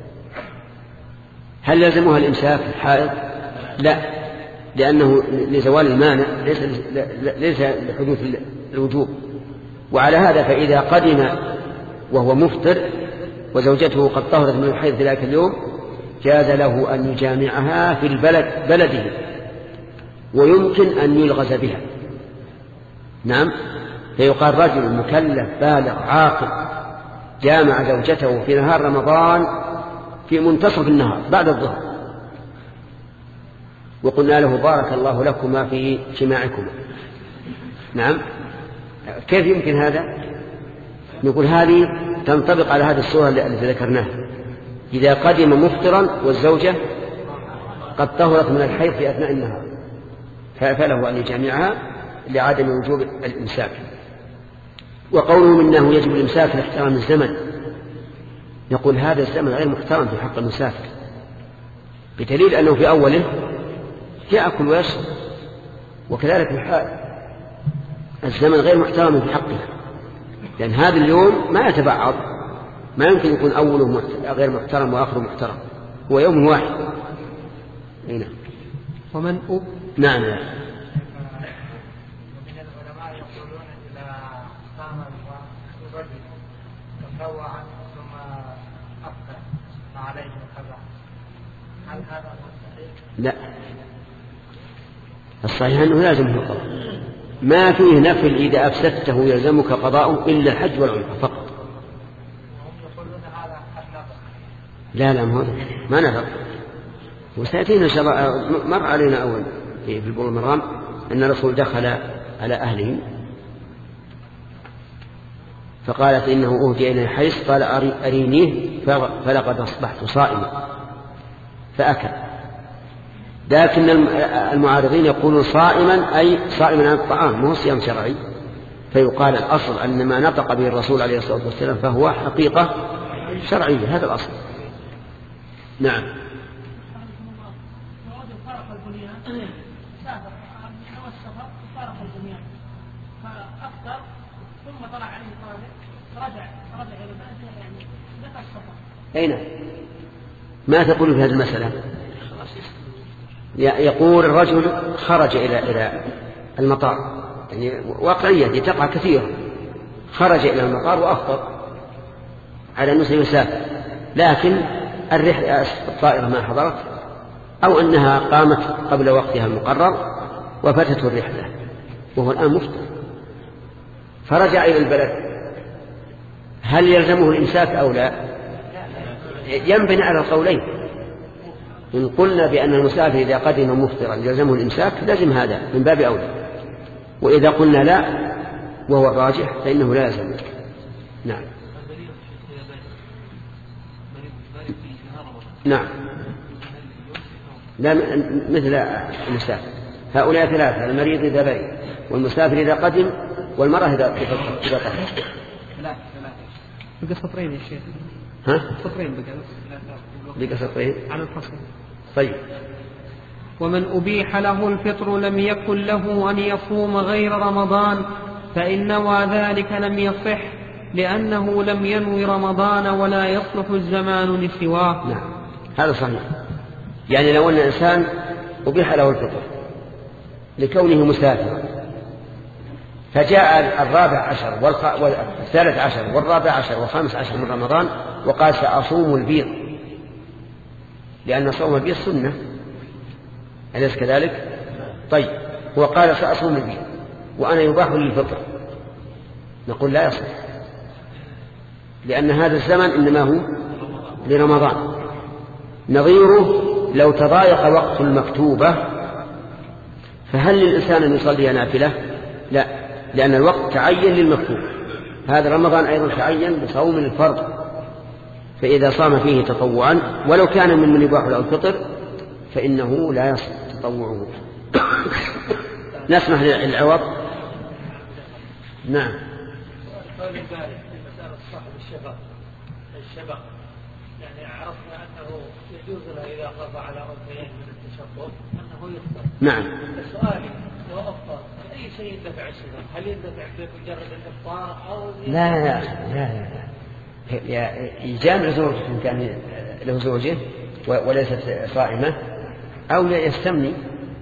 هل لازمها الإمساك الحائض؟ لا، لأنه لزوال المانع ليس, ليس لحدوث الوجوب. وعلى هذا فإذا قدم وهو مفطر وزوجته قد طهرت من الحيض في ذلك اليوم جاز له أن يجامعها في البلد بلده، ويمكن أن يلغز بها. نعم، فيقال رجل مكلف بالغ عاقل جامع زوجته في نهار رمضان في منتصف النهار بعد الظهر، وقلنا له بارك الله لكما في جماعكما. نعم، كيف يمكن هذا؟ نقول هذه تنطبق على هذه الصورة التي ذكرناها، إذا قدم مفطرا والزوجة قد طهرت من الحيض في أثناء النهار فله أن يجامعها لعدم وجوب الإمساك. وقوله منه يجب الإمساك لاحترام الزمن، نقول هذا الزمن غير محترم في حق المسافر، بدليل أنه في أوله يأكل ويشرب، وكذلك الحال الزمن غير محترم في حقه، لأن هذا اليوم ما يتبعض، ما يمكن يكون أوله غير محترم وآخره محترم، هو يوم واحد. هنا ومن أب نعم يا تطوعا ثم أفطر عليه القضاء، هل هذا صحيح؟ لا، الصحيح أنه لازمه القضاء، ما فيه نفل إذا أفسدته يلزمك قضاء إلا الحج والعمرة فقط. لا لا ما نفق. وسيأتينا إن شاء الله، مر علينا أول في بلوغ المرام أن الرسول دخل على أهله فقالت إنه أهدي إلى حيث، قال أرينيه فلقد أصبحت صائما فأكل. لكن المعارضين يقولون صائما أي صائما عن الطعام، مو صيام شرعي، فيقال الأصل أن ما نطق به الرسول عليه الصلاة والسلام فهو حقيقة شرعية، هذا الأصل. نعم. أين ما تقول في هذه المسألة؟ يقول الرجل خرج إلى إلى المطار، يعني واقعية دي تقع كثيرا، خرج إلى المطار وأفطر على أنه سيسافر، لكن الرحلة الطائرة ما حضرت أو أنها قامت قبل وقتها المقرر وفتته الرحلة وهو الآن مفطر، فرجع إلى البلد، هل يلزمه الإمساك أو لا؟ ينبني على القولين. إن قلنا بأن المسافر إذا قدم مفطرا يلزمه الإمساك لازم هذا من باب أولى، وإذا قلنا لا وهو الراجح فإنه لا يلزم. نعم. نعم لا مثل المسافر، هؤلاء ثلاثة: المريض إذا برئ، والمسافر إذا قدم، والمرأة إذا إذا قدم. لا بقى سطرين يا شيخ. ها؟ سطرين بقى. بقى سطرين على الفصل. طيب. ومن أبيح له الفطر لم يكن له أن يصوم غير رمضان، فإن نوى ذلك لم يصح، لأنه لم ينوي رمضان ولا يصلح الزمان لسواه. نعم هذا صحيح. يعني لو أن الإنسان أبيح له الفطر لكونه مسافرا، فجاء الرابع عشر والثالث عشر والرابع عشر والخامس عشر من رمضان وقال سأصوم البيض، لأن صوم البيض سنة، أليس كذلك؟ طيب وقال سأصوم البيض وأنا يباح لي الفطر، نقول لا يصح، لأن هذا الزمن إنما هو لرمضان. نظيره لو تضايق وقت المكتوبة فهل للإنسان أن يصلي نافلة؟ لا، لأن الوقت تعين للمكتوب. هذا رمضان أيضا تعين بصوم الفرض، فإذا صام فيه تطوعا ولو كان من من يباح له الفطر فإنه لا يصح تطوعه. نسمح للعوض. نعم. الشبق يعني عرفنا أنه يجوز له إذا خاف على أنثيين من التشبه أنه يفطر. نعم. السؤال لو أفطر أي شيء يندفع الشبه؟ هل يندفع بمجرد الإفطار أو لا لا لا لا يجامع زوجته إن كان له زوجه وليست صائمة، أو يستمني.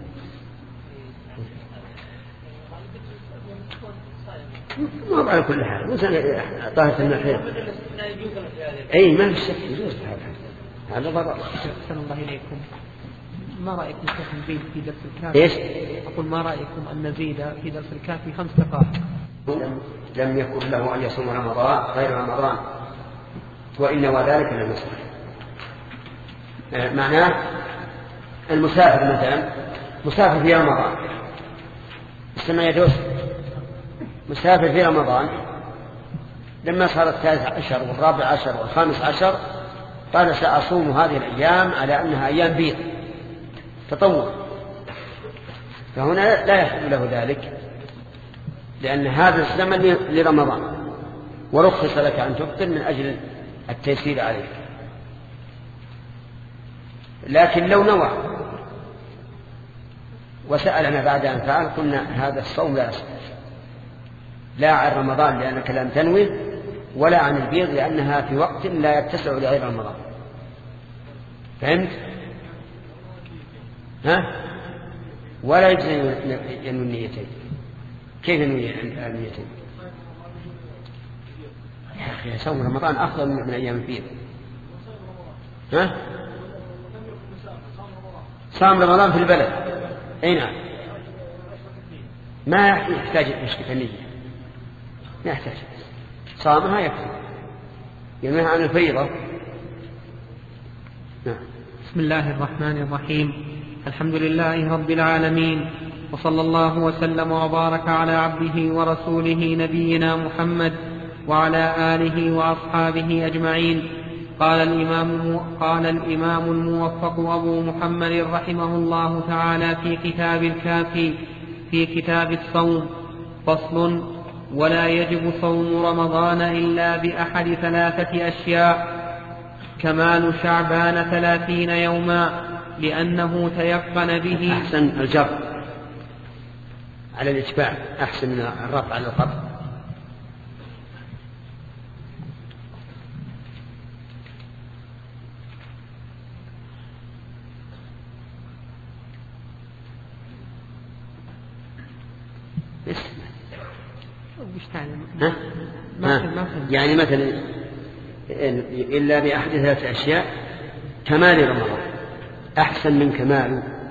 ما على كل حال مثلا طاهرة المحيط أي ما في شك يجوز هذا ضرر. أحسن الله إليكم، ما رأيكم شيخ نزيد في درس الكافي؟ إيش؟ أقول ما رأيكم أن نزيد في درس الكافي خمس دقائق؟ لم, لم يكن له أن يصوم رمضان غير رمضان وإن وذلك لم يصح. معناه المسافر مثلا مسافر في رمضان السنة يجوز، مسافر في رمضان لما صار الثالث عشر والرابع عشر والخامس عشر قال سأصوم هذه الأيام على أنها أيام بيض تطوع، فهنا لا يحل له ذلك، لأن هذا الزمن لرمضان ورخص لك أن تفطر من أجل التيسير عليك. لكن لو نوى وسألنا بعد أن فعل قلنا هذا الصوم لا يصح، لا عن رمضان لأنك لم تنوي، ولا عن البيض لأنها في وقت لا يتسع لغير رمضان. فهمت؟ ها؟ ولا يجوز ينوي النيتين. كيف ينوي النيتين؟ يا أخي صوم رمضان أفضل من أيام البيض. ها؟ صام رمضان في البلد. أي نعم. ما يحتاج يشرك النية، ما يحتاج، صامها يكفي، ينهى عن الفريضة. نعم. بسم الله الرحمن الرحيم. الحمد لله رب العالمين، وصلى الله وسلم وبارك على عبده ورسوله نبينا محمد وعلى آله وأصحابه أجمعين. قال الإمام, قال الإمام الموفق أبو محمد رحمه الله تعالى في كتاب الكافي في كتاب الصوم: فصل: ولا يجب صوم رمضان إلا بأحد ثلاثة أشياء: كمال شعبان ثلاثين يوما لأنه تيقن به. أحسن الجر على الإتباع، أحسن من الرفع على الخط. ها؟ ها؟ يعني مثلا إلا بأحد ثلاثة أشياء: كمال رمضان، أحسن من كمال